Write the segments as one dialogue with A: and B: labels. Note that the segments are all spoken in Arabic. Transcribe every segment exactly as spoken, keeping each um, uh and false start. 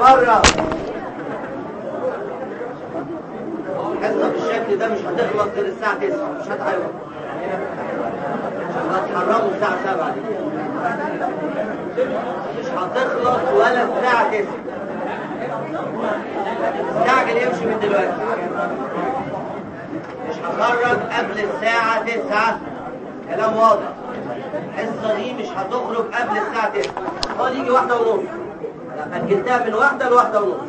A: بره. الحصه بالشكل ده مش هتخلص غير الساعه تسعة، مش هتعوض. هتحرموا الساعه سبعة دي، مش هتخلص ولا الساعه تسعة. استعجل يمشي من دلوقتي، مش هخرج قبل الساعه تسعة. كلام واضح. الحصه دي مش هتخرج قبل الساعه تسعة. هو يجي واحده ونص، انا اجلتها من واحده لواحده ونص.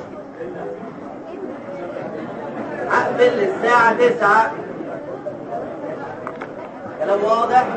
A: هقفل الساعه تسعة. كلام واضح.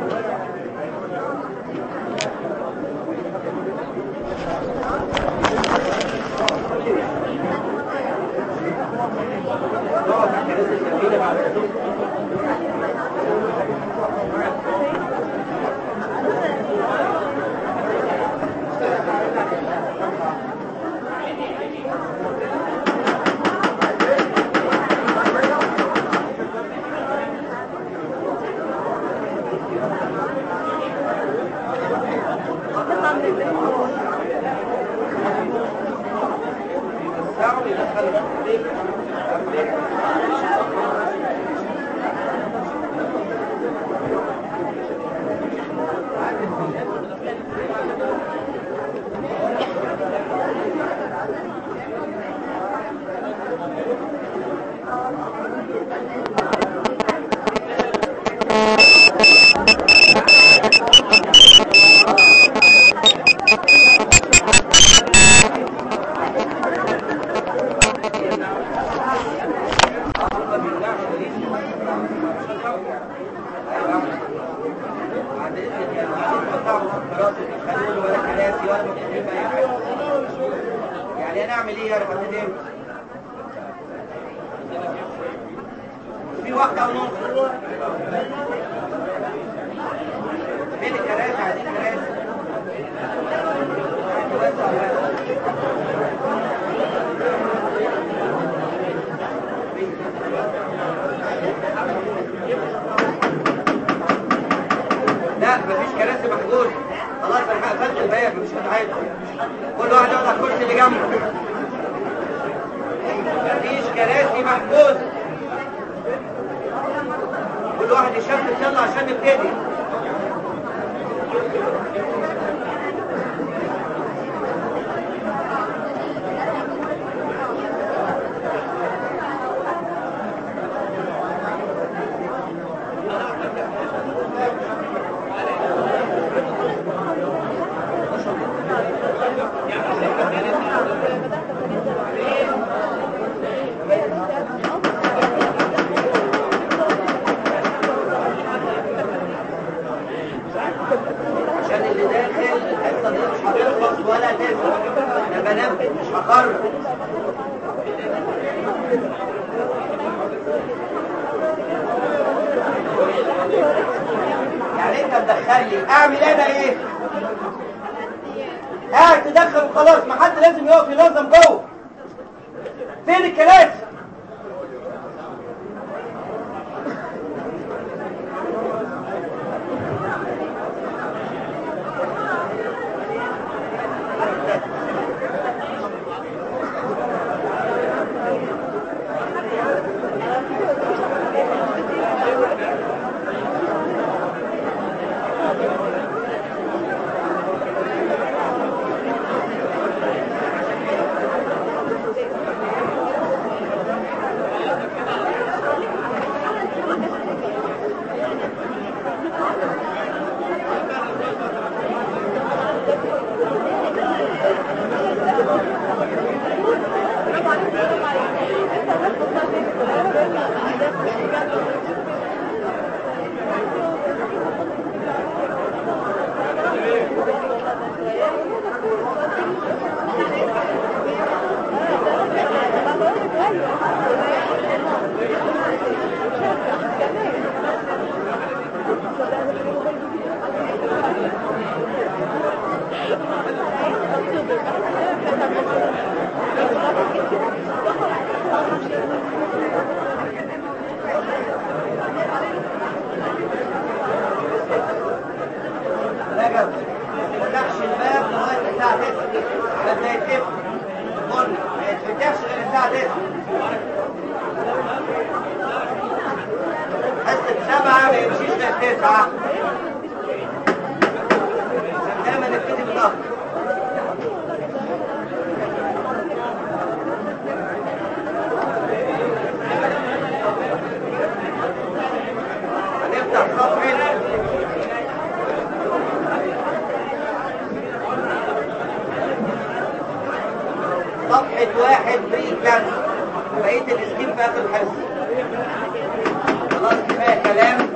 A: يعني انا اعمل ايه يا رب تدين في واحده ونص. فين الكراسي؟ عايزين كراسي. لا مفيش كراسي محجوزه، خلاص انا قفلت الباب مش متعب. كل واحد يقعد على الكرسي اللي جنبه. مفيش كراسي محجوزه، كل واحد يشفت يلا عشان نبتدي. عشان اللي داخل الحصه دي مش هتخلص ولا تنفع. انا بنبه مش هخرج. يعني انت مدخل لي اعمل انا ايه؟ قاعد تدخل وخلاص، ما حد لازم يقف ينظم جوه. فين الكراسي؟ الساعة تسعة. حصة سبعة ما يمشيش غير تسعة عشان دايما نبتدي متأخر. هنفتح صفحة صفحة واحد بري كلانس. بقية الاسكيب في آخر الحصة. خلاص كفاية كلام.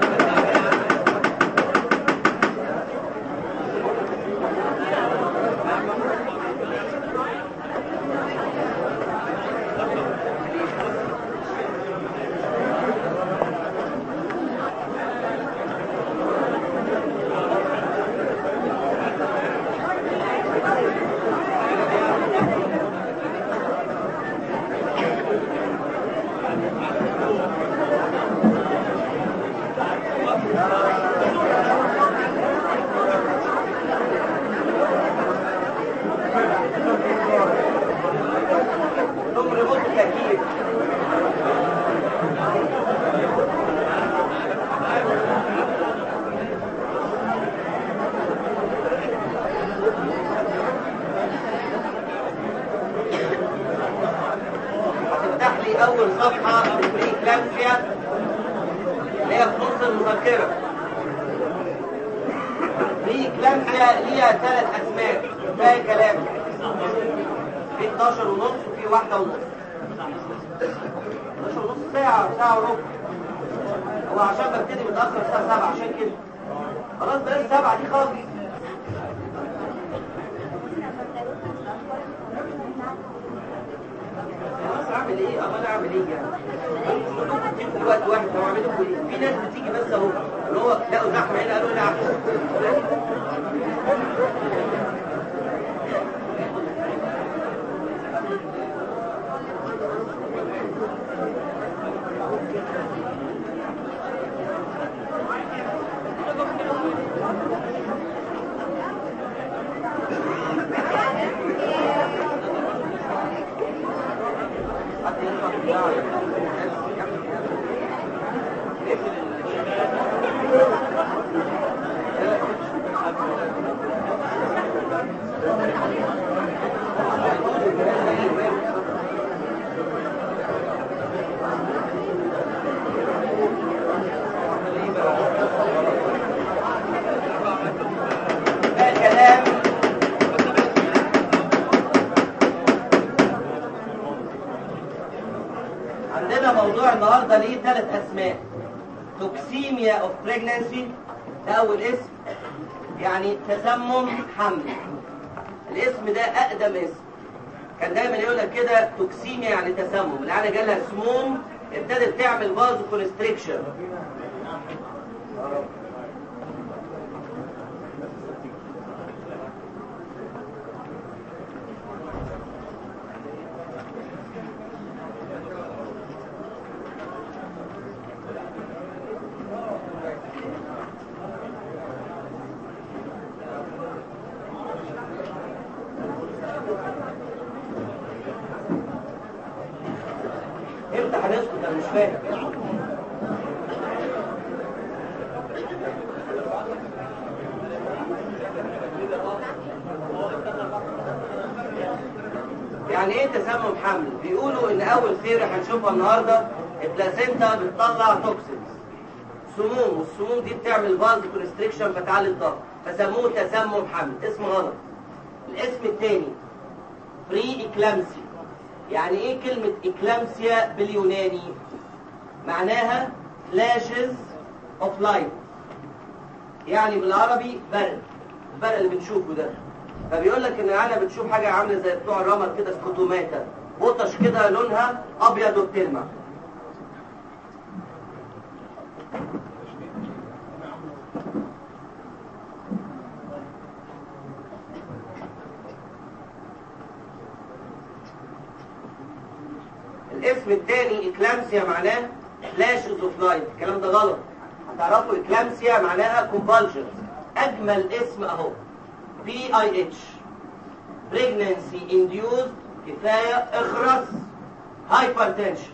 A: أول صفحة في البريكلامسيا اللي هي في نص المذكرة. البريكلامسيا ليها ثلاث أسماء، كفاية كلام. في اثناشر ونص وفي واحدة ونص. اثناشر ونص ساعة ساعة وربع. هو عشان ببتدي متأخر الساعة سبعة عشان كده. خلاص بقى سبعة دي خالص. اعمل ايه؟ امال اعمل ايه يعني؟ في وقت واحد هو اعمل لكم ايه؟ في ناس بتيجي بس اهو اللي هو لقوا زحمه هنا قالوا لا النهارده ليه ثلاث اسماء. توكسيميا اوف بريجنانسي ده اول اسم، يعني تسمم حمل. الاسم ده اقدم اسم، كان دايما يقول لك كده توكسيميا يعني تسمم، العيله جالها سموم ابتدت تعمل فازو كونستريكشن. امتى هنسكت؟ انا مش فاهم. يعني ايه تسمم حمل؟ بيقولوا ان اول ثيري هنشوفها النهارده البلاسينتا بتطلع توكسينز، سموم، والسموم دي بتعمل فاز كونستريكشن فتعلي الضغط، فسموه تسمم حمل. اسم غلط. الاسم الثاني بري اكلامسي. يعني ايه كلمة اكلامسيا باليوناني؟ معناها فلاشز اوف لايت، يعني بالعربي برق، البرق اللي بنشوفه ده. فبيقول لك ان العيله بتشوف حاجه عامله زي بتوع الرمل كده، سكوتوماتا، بطش كده لونها ابيض وبتلمع. الاسم الثاني اكلامسيا معناه فلاشز اوف لايت. الكلام ده غلط، هتعرفوا اكلامسيا معناها كونفالجنز. اجمل اسم اهو بي اي اتش، بريجنانسي انديوزد. كفايه اخرس هايبرتنشن.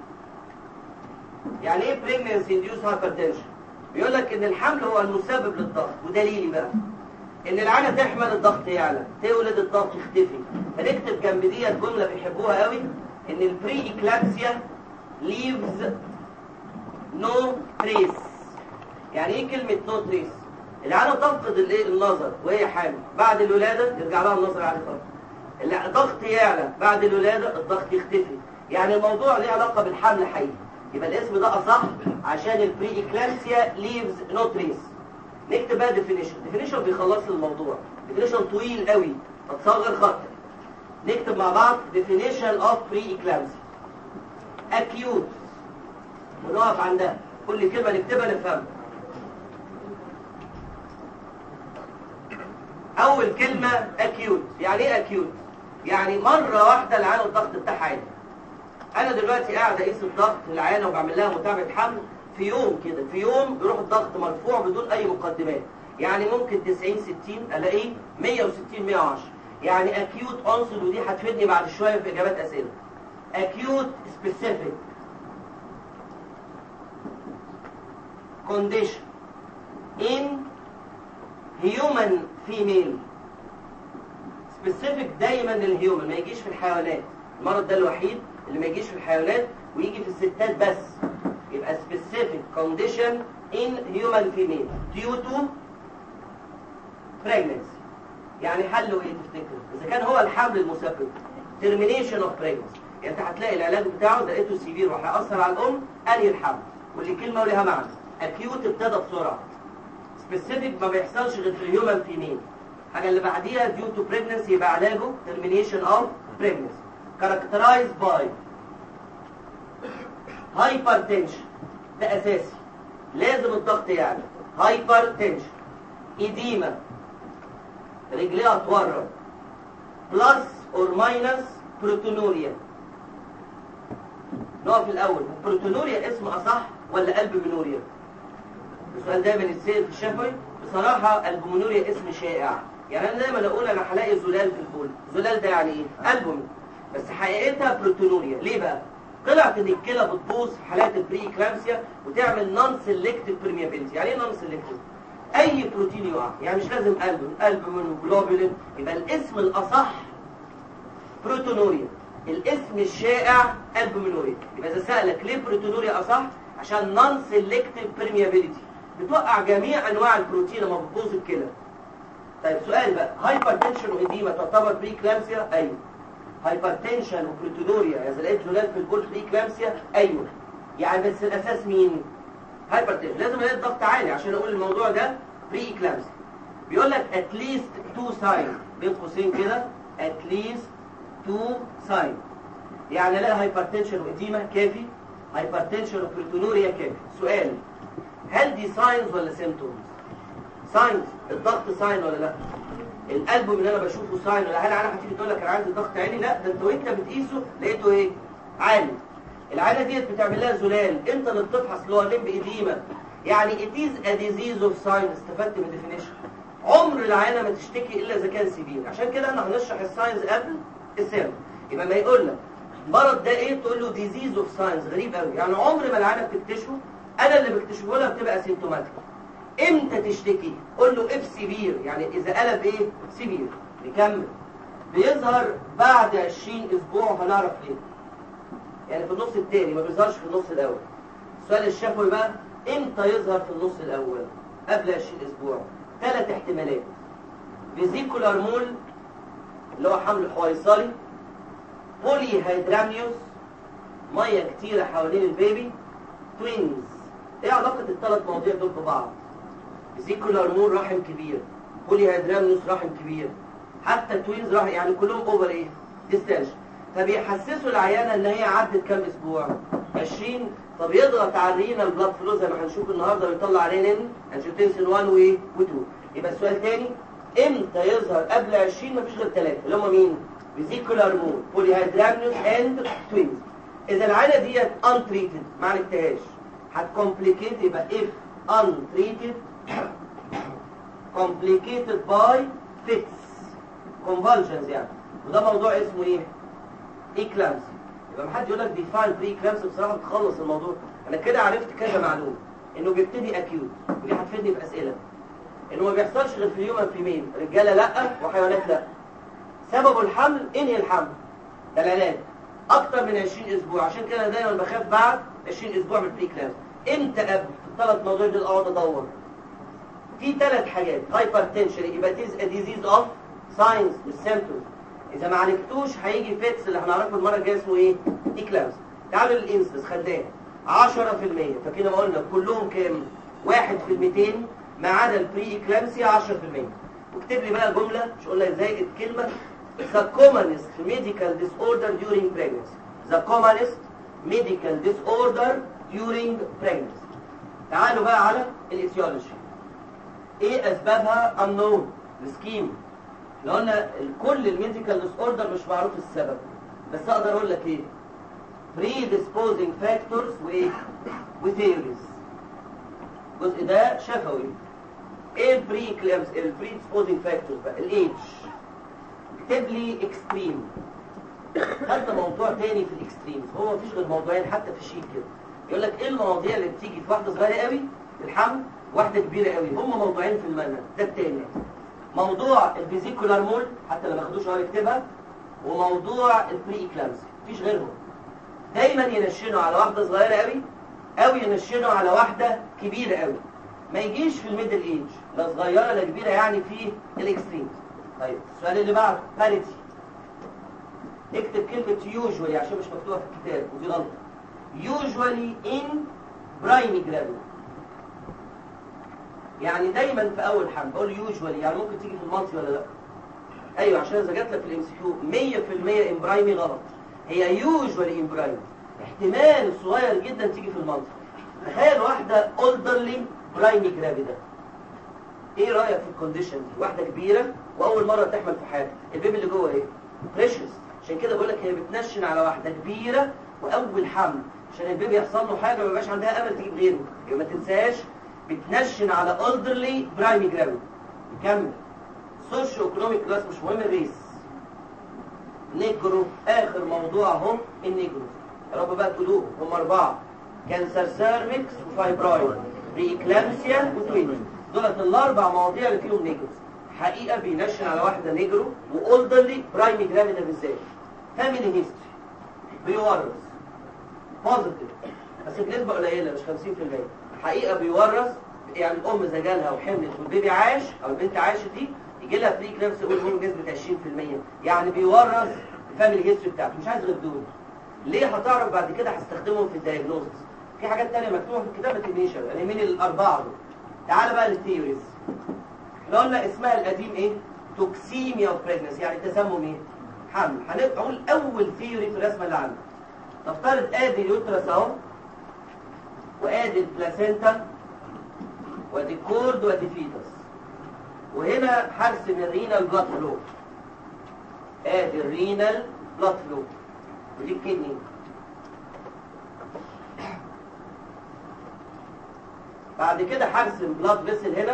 A: يعني ايه بريجننسي انديوس هايبرتنشن؟ بيقول لك ان الحمل هو المسبب للضغط، ودليلي بقى ان العانه تحمل الضغط يعلى، تولد الضغط يختفي. فنكتب جنب ديت جمله بيحبوها قوي، ان البري اكلامسيا leaves no trace. يعني ايه كلمه no trace؟ العانه تفقد الايه النظر وهي حامل، بعد الولاده يرجع لها النظر عادي خالص. الضغط يعلى بعد الولاده، الضغط يختفي. يعني الموضوع ليه علاقه بالحمل حقيقي. يبقى الاسم ده اصح عشان البري اكلامسيا leaves no trace. نكتب بقى ديفينيشن. ديفينيشن بيخلص الموضوع. ديفينيشن طويل قوي، هتصغر خط. نكتب مع بعض definition of pre-eclampsia. acute، ونقف عندها، كل كلمة نكتبها نفهمها. أول كلمة acute. يعني إيه acute؟ يعني مرة واحدة العيانة الضغط بتاعها عالي. أنا دلوقتي قاعد أقيس الضغط العيانة وبعمل لها متابعة حمل، في يوم كده، في يوم بيروح الضغط مرفوع بدون أي مقدمات. يعني ممكن تسعين ستين ألاقيه مية وستين مية وعشرة. يعني acute onset، ودي هتفيدني بعد شوية في إجابات أسئلة. acute specific condition in human female. specific دايما للهيومن، ما يجيش في الحيوانات. المرض ده الوحيد اللي ما يجيش في الحيوانات ويجي في الستات بس. يبقى specific condition in human female due to pregnancy. يعني حله ايه تفتكر؟ اذا كان هو الحمل المسبب termination of pregnancy، يعني انت هتلاقي العلاج بتاعه ده لقيته سيفير وهيأثر على الام، انهي الحمل. كل كلمه ولها معنى. acute ابتدى بسرعه، specific ما بيحصلش غير في الهيومن فيميل. الحاجه اللي بعديها due to pregnancy يبقى علاجه termination of pregnancy. characterized by hypertension، ده اساسي، لازم الضغط يعلى. hypertension، edema، رجليها تورم، بلس اور ماينس بروتونوريا. نقف الاول، البروتونوريا اسم اصح ولا قلب منوريا؟ السؤال دايما يتسال في الشفوي. بصراحه البومونوريا اسم شائع. يعني انا دايما اقول انا هلاقي زلال في البول. زلال ده يعني ايه؟ البوم، بس حقيقتها بروتونوريا. ليه بقى؟ طلعت ان الكلى بتبوظ في حالات البري اكلامسيا وتعمل نون سيلكتيف بريميابيلتي. يعني ايه نون سيلكتيف؟ اي بروتين يقع، يعني مش لازم قلب، قلب من جلوبولين. يبقى الاسم الاصح بروتونوريا، الاسم الشائع البومينوريا. يبقى اذا سالك ليه بروتونوريا اصح؟ عشان نون سيلكتيف بريميابيلتي، بتوقع جميع انواع البروتين لما بتبوظ الكلى. طيب سؤال بقى، هايبرتنشن وإديمة تعتبر بري كلامسيا؟ ايوه. هايبرتنشن وبروتونوريا اذا لقيت زلال في البول بري كلامسيا؟ ايوه. يعني بس الاساس مين؟ هايبرتنشن. لازم الاقي الضغط عالي عشان اقول الموضوع ده بري كلامسيا. بيقول لك at least two signs، بين قوسين كده at least two signs. يعني لا هايبرتنشن وإديمة كافي، هايبرتنشن وبروتونوريا كافي. سؤال، هل دي ساينز ولا سيمتومز؟ ساينز، الضغط ساين ولا لا؟ القلب اللي انا بشوفه ساين ولا؟ هل انا هتيجي تقول لك انا عايز الضغط عالي؟ لا، ده انت وانت بتقيسه لقيته ايه؟ عالي. العاده ديت بتعمل لها زلال، انت اللي بتفحص اللي هو لمب إديمة. يعني it is a disease of sign. استفدت من الديفينيشن. عمر العينه ما تشتكي الا اذا كان سيفير. عشان كده احنا هنشرح الساينز قبل السيرم. يبقى ما يقول لك المرض ده ايه تقول له ديزيز اوف ساينز. غريب قوي، يعني عمر ما العينه بتكتشفه، انا اللي بكتشفه لها، بتبقى سيمتوماتيك. امتى تشتكي؟ قول له اف سيفير، يعني اذا قلب ايه؟ سيفير. نكمل. بيظهر بعد عشرين اسبوع، وهنعرف ليه. يعني في النص الثاني، ما بيظهرش في النص الاول. السؤال الشفوي بقى، امتى يظهر في النص الاول؟ قبل عشرين اسبوع. ثلاث احتمالات: فيزيكولار مول اللي هو حمل حويصلي، بولي هيدرامنيوس ميه كتيره حوالين البيبي، توينز. ايه علاقه الثلاث مواضيع دول ببعض؟ فيزيكولار مول رحم كبير، بولي هيدرامنيوس رحم كبير، حتى توينز رحم، يعني كلهم اوفر ايه؟ ديستنشن. فبيحسسوا العيانه ان هي عدت كام اسبوع؟ عشرين. طب يضغط على الرينا البلاد فلو زي ما هنشوف النهارده ويطلع رينين انجيوتنسين واحد وايه؟ واتنين. يبقى السؤال تاني، امتى يظهر قبل عشرين؟ مفيش غير ثلاثه اللي هم مين؟ فيزيكولار مول، بولي هيدرامنيوس اند توينز. اذا العينه ديت انتريتد ما عالجتهاش هتكومبليكيت. يبقى if untreated complicated by fits convulsions، يعني وده موضوع اسمه ايه؟ eclampsia. يبقى ما حد يقول لك ديفاين بري كلامس بصراحه بتخلص الموضوع. انا كده عرفت كذا معلومه، انه بيبتدي اكيوت ودي هتفيدني في اسئله، انه ما بيحصلش غير في اليوم فيميل، رجاله لا وحيوانات لا. سببه الحمل، انهي الحمل ده العلاج اكتر من عشرين اسبوع، عشان كده دايما بخاف بعد عشرين اسبوع من البري كلامس. امتى قبل؟ في الثلاث مواضيع دول اقعد ادور في ثلاث حاجات. هايبرتنشن يبقى تيز ديزيز اوف ساينز والسيمبتومز، اذا ما عالجتوش هيجي فيتس اللي هنعرفه المره الجايه اسمه ايه؟ اكلامس. تعالوا للانسلس خدناه عشرة في المية، فكده ما قلنا كلهم كام؟ واحد في الميتين ما عدا البري اكلامسيا عشرة في المية. واكتب لي بقى الجمله، مش قلنا زائد كلمه the commonest medical disorder during pregnancy. the commonest medical disorder during pregnancy. تعالوا بقى على الاتيولوجي. ايه اسبابها؟ unknown. السكيم لو قلنا كل الميديكال ديس اوردر مش معروف السبب، بس اقدر اقول لك ايه؟ predisposing factors وايه؟ وثيوريز. الجزء ده شفوي. ايه البري كلامس البريدسبوزنج فاكتورز بقى؟ الايدج. اكتب لي اكستريم. خدنا موضوع تاني في الاكستريمز، هو مفيش غير موضوعين حتى في الشيت كده. يقول لك ايه المواضيع اللي بتيجي في واحده صغيره قوي الحمل، واحده كبيره قوي، هم موضوعين في المنهج. ده التاني موضوع الفيزيكولار مول، حتى لو ما خدوش هو يكتبها، وموضوع البري اكلامس، مفيش غيرهم. دايما ينشنوا على واحده صغيره قوي او ينشنوا على واحده كبيره قوي، ما يجيش في الميدل ايج، لا صغيره لا كبيره، يعني في الاكستريم. طيب السؤال اللي بعده باريتي. اكتب كلمه يوجوالي عشان مش مكتوبه في الكتاب ودي غلطه. يوجوالي ان برايمي جرافيد، يعني دايما في اول حمل. بقول يوجوالي يعني ممكن تيجي في المالتي ولا لا؟ ايوه، عشان اذا جات لك في الام سي كيو مية في المية ان برايمي غلط، هي يوجوالي ان برايمي، احتمال صغير جدا تيجي في المالتي. تخيل واحده اولدرلي برايمي جرافيدا، ايه رايك في الكونديشن دي؟ واحده كبيره واول مره تحمل في حياتها، البيبي اللي جوه ايه؟ بريشس. عشان كده بقول لك هي بتنشن على واحده كبيره واول حمل، عشان البيبي يحصل له حاجه ما يبقاش عندها امل تجيب غيره. يبقى ما تنساش بتنشن على اولدرلي برايمي جرافيدا. نكمل. سوشيو ايكونوميك كلاس، مش مهم الريس. نيجرو، اخر موضوع هم النيجرو. يا رب بقى تقولوه، هم اربعه: كانسر سيرفكس وفايبرويد بريكلامسيا وتوين. دولت الاربع مواضيع اللي فيهم نيجرو. حقيقه بينشن على واحده نيجرو واولدرلي برايمي جرافيدا بالذات. فاميلي هيستوري بيورث بوزيتيف بس بنسبه قليله، مش خمسين في المية. حقيقه بيورث، يعني الام اذا جالها وحملت والبيبي عاش او البنت عاشت دي يجي لها بري كلامس يقول هو نسبه عشرين في المية، يعني بيورث الفاميلي هيستوري بتاعته. مش عايز غير دول. ليه؟ هتعرف بعد كده هستخدمهم في الدايجنوستس. في حاجات ثانيه مكتوبه في الكتاب ما تبنيش، يعني مين الاربعه دول. تعال بقى للثيوريز. احنا قلنا اسمها القديم ايه؟ توكسيميا اوف بريجنسي، يعني تسمم ايه؟ حمل. هنقول اول ثيوري في الرسمه اللي عندك. نفترض ادي اليوترس اهو، وادي البلاسينتا، وادي الكورد، وادي فيتس، وهنا هرسم الرينال بلاد فلو. ادي الرينال بلاد فلو ودي الكدني. بعد كده هرسم بلاد فيسل هنا،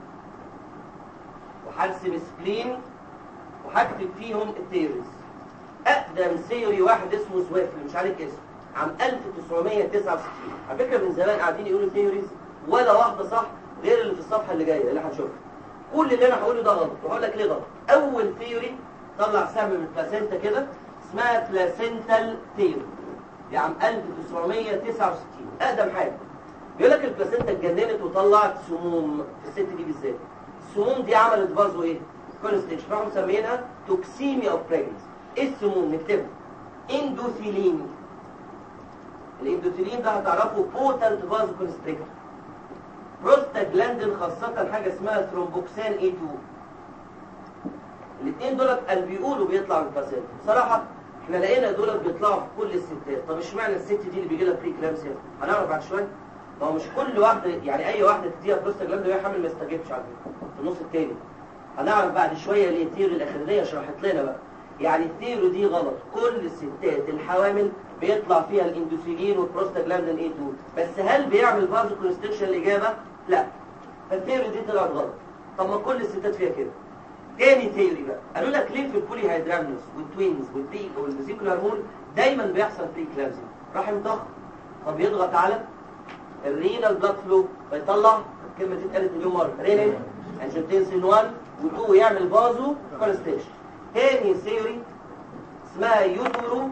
A: وهرسم سبلين، وهكتب فيهم الثيوريز. اقدم ثيوري واحد اسمه سويفل، مش عارف اسمه، عام ألف وتسعمية وتسعة وستين. على فكره من زمان قاعدين يقولوا ثيوريز ولا واحده صح غير اللي في الصفحه اللي جايه اللي هنشوفها. كل اللي انا هقوله ده غلط، وهقول لك ليه غلط. اول ثيوري طلع سهم من البلاسينتا كده، اسمها بلاسينتال ثيوري، دي عام ألف وتسعمية وتسعة وستين، اقدم حاجه. بيقول لك البلاسينتا اتجننت وطلعت سموم في الست دي بالذات. السموم دي عملت بازو ايه؟ كونستريكشن، راحوا مسمينها توكسيميا اوف بريجنسي. ايه السموم؟ نكتبها اندوثيلين. الاندوثيلين ده هتعرفه بوتنت فازو كونستريكتور. بروستاجلاندين، خاصة حاجة اسمها ثرومبوكسان إيه تو. الاثنين دولت اللي بيقولوا بيطلعوا من البلاسينتا. بصراحة احنا لقينا دولت بيطلعوا في كل الستات. طب اشمعنى الست دي اللي بيجي لها بري كلامسيا؟ هنعرف بعد شوية. ما هو مش كل واحدة، يعني أي واحدة تديها بروستاجلاندين وهي حامل ما يستجيبش على فكرة في النص التاني. هنعرف بعد شوية ليه الثيوري الأخرانية شرحت لنا بقى. يعني الثيوري دي غلط، كل الستات الحوامل بيطلع فيها الاندوثيلين والبروستاجلاندين إيه تو، بس هل بيعمل فازو كونستريكشن؟ الإجابة لا. فالثيوري دي طلعت غلط. طب ما كل الستات فيها كده. تاني ثيوري بقى، قالوا لك ليه في البولي هيدرامنس والتوينز والبي والفيزيكولار هول دايما بيحصل بري كلامزي؟ رحم ضخم فبيضغط على الرينال بلاد فلو فيطلع كلمه اتقالت مليون مره رينين انجيوتنسين واحد و2 ويعمل فازو كونستريكشن. تاني ثيوري اسمها يوترو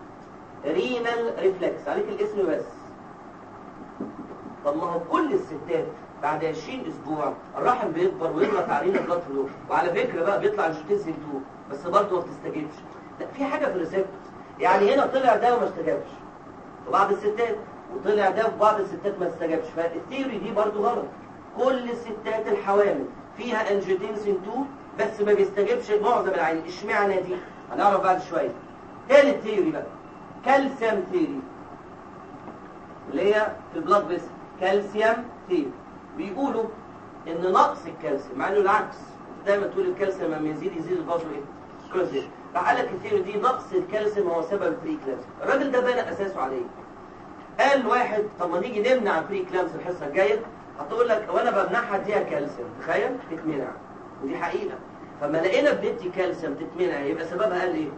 A: رينال ريفلكس، عليك الاسم بس. طب ما هو كل الستات بعد عشرين اسبوع الرحم بيكبر ويضغط على رينال بلاد فلو، وعلى فكره بقى بيطلع انجيوتنسين اتنين بس برضه ما بتستجيبش. لا في حاجه في الريسبتور، يعني هنا طلع ده وما استجابش وبعض الستات، وطلع ده وبعض الستات ما استجابش. فالثيوري دي برضه غلط. كل الستات الحوامل فيها انجيوتنسين اتنين بس ما بيستجيبش معظم العين. اشمعنى دي؟ هنعرف بعد شويه. ثالث ثيوري بقى كالسيوم ثيوري اللي هي في البلاد فيسل. كالسيوم ثيوري بيقولوا ان نقص الكالسيوم، مع انه العكس دايما تقول الكالسيوم لما يزيد يزيد الفازو ايه؟ كونستريكشن. راح قال لك الثيوري دي نقص الكالسيوم هو سبب البري كلامسيا. الراجل ده بنى اساسه على ايه؟ قال واحد طب ما نيجي نمنع البري كلامسيا الحصه الجايه، هتقول لك وانا بمنعها اديها كالسيوم، تخيل تتمنع، ودي حقيقه. فما لقينا بندي كالسيوم تتمنع يبقى سببها قال ايه؟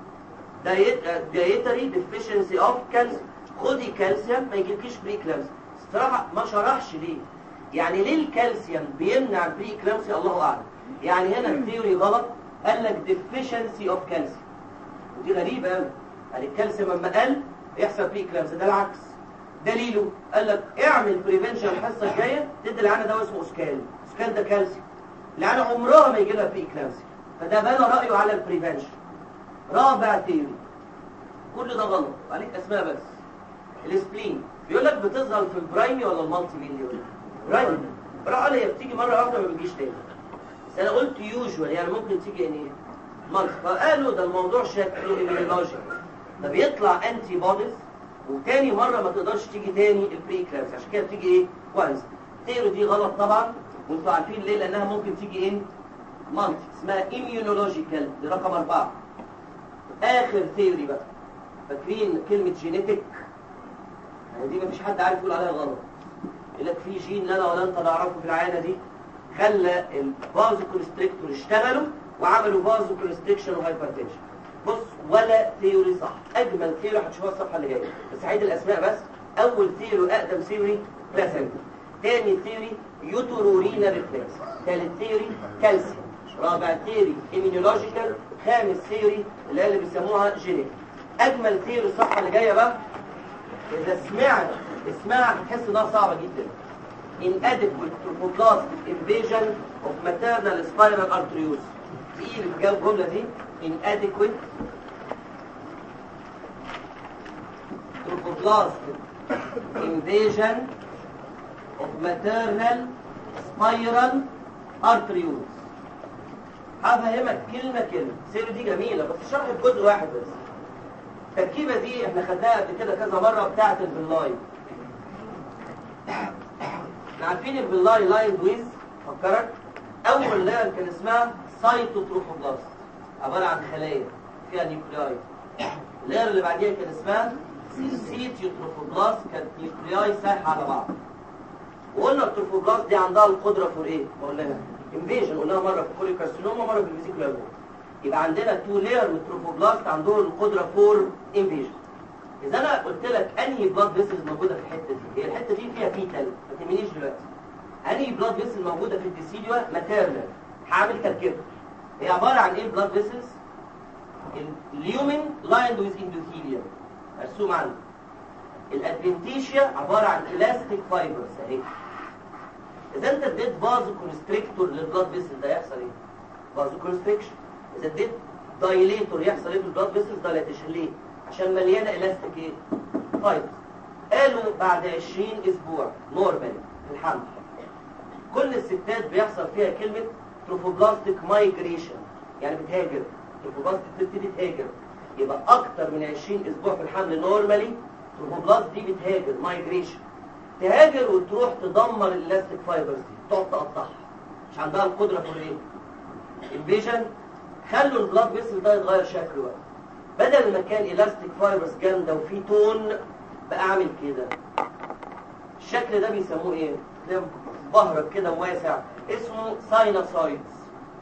A: دايتري ديفيشنسي اوف كالسيوم. خدي كالسيوم ما يجيلكيش بري كلامسيا. الصراحه ما شرحش ليه، يعني ليه الكالسيوم بيمنع البري كلامسيا الله اعلم. يعني هنا الثيوري غلط، قال لك ديفيشنسي اوف كالسيوم، ودي غريبه قوي. يعني الكالسيوم لما قل يحصل بري كلامسيا، ده العكس. دليله قال لك اعمل بريفنشن الحصه الجايه تدي العيانه دواء اسمه اسكال. اسكال ده كالسيوم، العيانه عمرها ما يجي لها بري كلامسيا، فده بنى رايه على البريفنشن. رابع ثيوري كل ده غلط، عليك اسماء بس. السبلين بيقول لك بتظهر في البرايمي ولا المالتي مليون؟ برايمي. راح قال هي بتيجي مره واحده ما بتجيش تاني، بس انا قلت يوجوال يعني ممكن تيجي ان ايه؟ مالتي. فقالوا ده الموضوع شكله ايميولوجيك، ده بيطلع انتي بوديز وتاني مره ما تقدرش تيجي تاني البري كلامس، عشان كده بتيجي ايه؟ وانز. الثيوري دي غلط طبعا، وانتوا عارفين ليه؟ لانها ممكن تيجي ان مالتي، اسمها ايميونولوجيكال. دي رقم اربعه. اخر ثيوري بقى، فاكرين كلمه جينيتك؟ يعني دي مفيش حد عارف يقول عليها غلط. يقول لك في جين لا انا ولا انت نعرفه في العيانه دي خلى الفازو كونستريكتور اشتغلوا وعملوا فازو كونستريكشن وهايبرتنشن. بص ولا ثيوري صح. اجمل ثيوري هتشوفها الصفحه اللي جايه، بس هعيد الاسماء بس. اول ثيوري اقدم ثيوري بلاسنتا، ثاني ثيوري يوتورورينا ريفلكس، ثالث ثيوري كالسيوم، رابع ثيوري ايميونولوجيكال، خامس ثيوري اللي هي اللي بيسموها جينيك. اجمل ثيوري الصفحه اللي جايه بقى، اذا سمعت اسمها هتحس انها صعبه جدا. inadequate trophoblastic invasion of maternal spiral arterioles. ايه اللي بتجاوب الجمله دي؟ inadequate trophoblastic invasion of maternal spiral arterioles. هفهمك كلمه كلمه. السيره دي جميله بس شرحت جزء واحد بس. التركيبه دي احنا خدناها قبل كده كذا مره، بتاعه الفيلاي. احنا عارفين الفيلاي لاين ويز، فكرك اول لاير كان اسمها سايتوتروفوبلاست، عباره عن خلايا فيها نيوكلياي. اللاير اللي بعديها كان اسمها سيتيوتروفوبلاست، كانت نيوكلياي سايحه على بعض. وقلنا التروفوبلاست دي عندها القدره فور ايه؟ قلناها انفيجن، قلناها مره في الكوليكارسينوما مره في الفيزيكولار. يبقى عندنا تو لاير من التروفوبلاست عندهم القدره فور انفيجن. اذا انا قلت لك انهي بلاد فيسلز موجوده في الحته دي، هي الحته دي فيها فيتال ما تهمنيش دلوقتي. انهي بلاد فيسل موجوده في الديسيديوا ماتيرنال، هعمل تركيبها. هي عباره عن ايه بلاد فيسلز؟ اليومن لايند ويز اندوثيليوم مرسوم عندي. الادفنتيشيا عباره عن الاستيك فايبرز اهي. اذا انت اديت فازو كونستريكتور للبلاد فيسل ده يحصل ايه؟ فازو كونستريكشن. اذا اديت دايليتور يحصل ايه في البلاد فيسلز؟ دايليتيشن. ليه؟ عشان مليانه الاستيك ايه؟ فايبرز. قالوا بعد عشرين اسبوع نورمال في الحمل كل الستات بيحصل فيها كلمه تروفوبلاستيك مايجريشن، يعني بتهاجر. تروفوبلاست بتبتدي تهاجر، يبقى اكتر من عشرين اسبوع في الحمل نورمالي تروفوبلاست دي بتهاجر مايجريشن، تهاجر وتروح تدمر الالاستيك فايبرز دي، تقعد تقطعها. مش عندها القدره في ايه؟ انفيجن. خلوا البلاد فيسل ده يتغير شكله بقى، بدل ما كان الاستيك فايبرز جامده وفي تون بقى عامل كده. الشكل ده بيسموه ايه؟ بهرج كده وواسع، اسمه ساينوسايدز.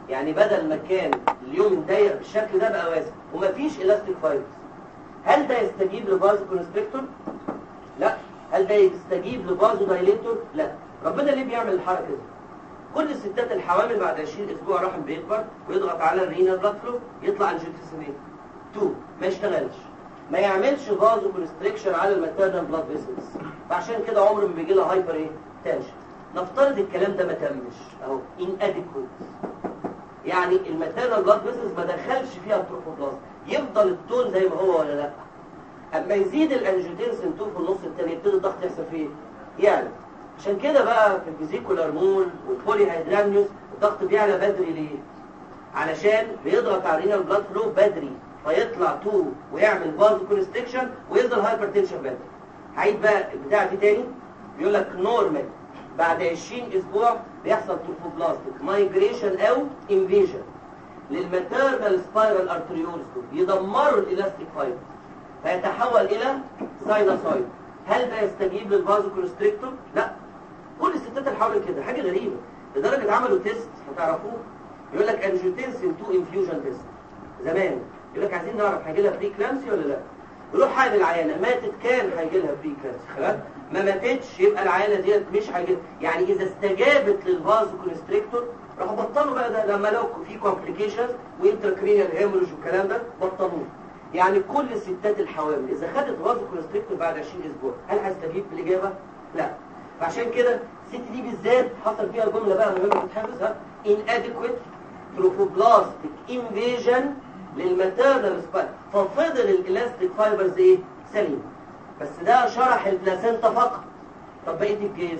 A: يعني بدل ما كان اليوم ضيق بالشكل ده بقى واسع ومفيش الاستيك فايبرز. هل ده يستجيب لفازو كونستريكتور؟ لا. هل ده يستجيب لفازو دايليتور؟ لا. ربنا ليه بيعمل الحركه دي؟ كل الستات الحوامل بعد عشرين اسبوع الرحم بيكبر ويضغط على الرينال بلاد فلو يطلع انجيوتنسين تو ما يشتغلش، ما يعملش فازو كونستريكشن على الماتيرنال بلاد فيسلز، فعشان كده عمره ما بيجي لها هايبر ايه؟ تنشن. نفترض الكلام ده ما تمش اهو inadequate، يعني الماتيرنال بلاد فيسلز ما دخلش فيها التروفوبلازم، يفضل التون زي ما هو ولا لا؟ اما يزيد الانجيوتنسين اتنين في النص الثاني يبتدي الضغط يحصل فيه يعني. عشان كده بقى في الفيزيكولار مول والبولي هيدرامنيوس الضغط بيعلى بدري ليه؟ علشان بيضغط على الرينال بلاد فلو بدري فيطلع اتنين ويعمل فازو كونستريكشن ويفضل هايبرتنشن بدري. هعيد بقى البتاعه دي تاني. بيقول لك نورمال بعد عشرين اسبوع بيحصل تروفوبلاستيك مايجريشن او انفيجن للماتيرنال سبايرال ارتريولز، يدمروا الالاستيك فايبر فيتحول الى ساينوسايد. هل ده يستجيب للفازو كونستريكتور؟ لا. كل الستات الحوالي كده حاجه غريبه لدرجه عملوا تيست هتعرفوه. يقول لك انجيوتنسين اتنين انفيوجن تيست زمان، يقول لك عايزين نعرف هيجي لها بري كلامسي ولا لا. يروح حامل العيانه ماتت كان هيجي لها بري كلامسي، خلاص ما ماتتش يبقى العيانه ديت مش هيجي. يعني اذا استجابت للفازو كونستريكتور راحوا بطلوا بقى ده، لما لو في كومبليكيشنز وانتركرينيال هيموريج والكلام ده بطلوه. يعني كل الستات الحوامل اذا خدت فازو كونستريكتور بعد عشرين اسبوع هل هيستجيب بالاجابه؟ لا. فعشان كده الست دي بالذات حصل فيها جمله بقى مهمه تتحفظ، ها inadequate trophoblastic invasion للماتيرنال سباير، ففضل الالاستيك فايبرز ايه؟ سليم. بس ده شرح البلاسينتا فقط. طب بقيه الجيز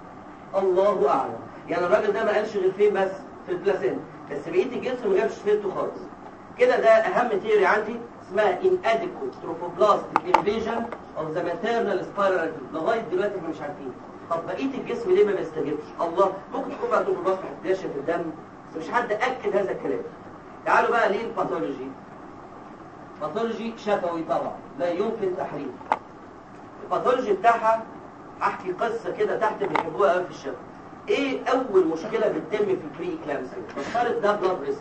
A: الله اعلم. يعني الراجل ده ما قالش غير فين بس؟ في البلاسينتا، بس بقيه الجيز ما جابش سيرته خالص. كده ده اهم تيوري عندي اسمها inadequate trophoblastic invasion of the maternal spiral. لغايه دلوقتي احنا مش عارفين. طب بقيه الجسم ليه ما بيستجيبش؟ الله، ممكن تكون بقى تروفوبلاست هتنتشر في الدم بس مش حد اكد هذا الكلام. تعالوا بقى ليه الباثولوجي. باثولوجي شفوي طبعا لا يمكن تحريم. الباثولوجي بتاعها هحكي قصه كده تحت بيحبوها قوي في الشفا. ايه اول مشكله بتتم في البري اكلامسي؟ نفترض ده بلاد ريسك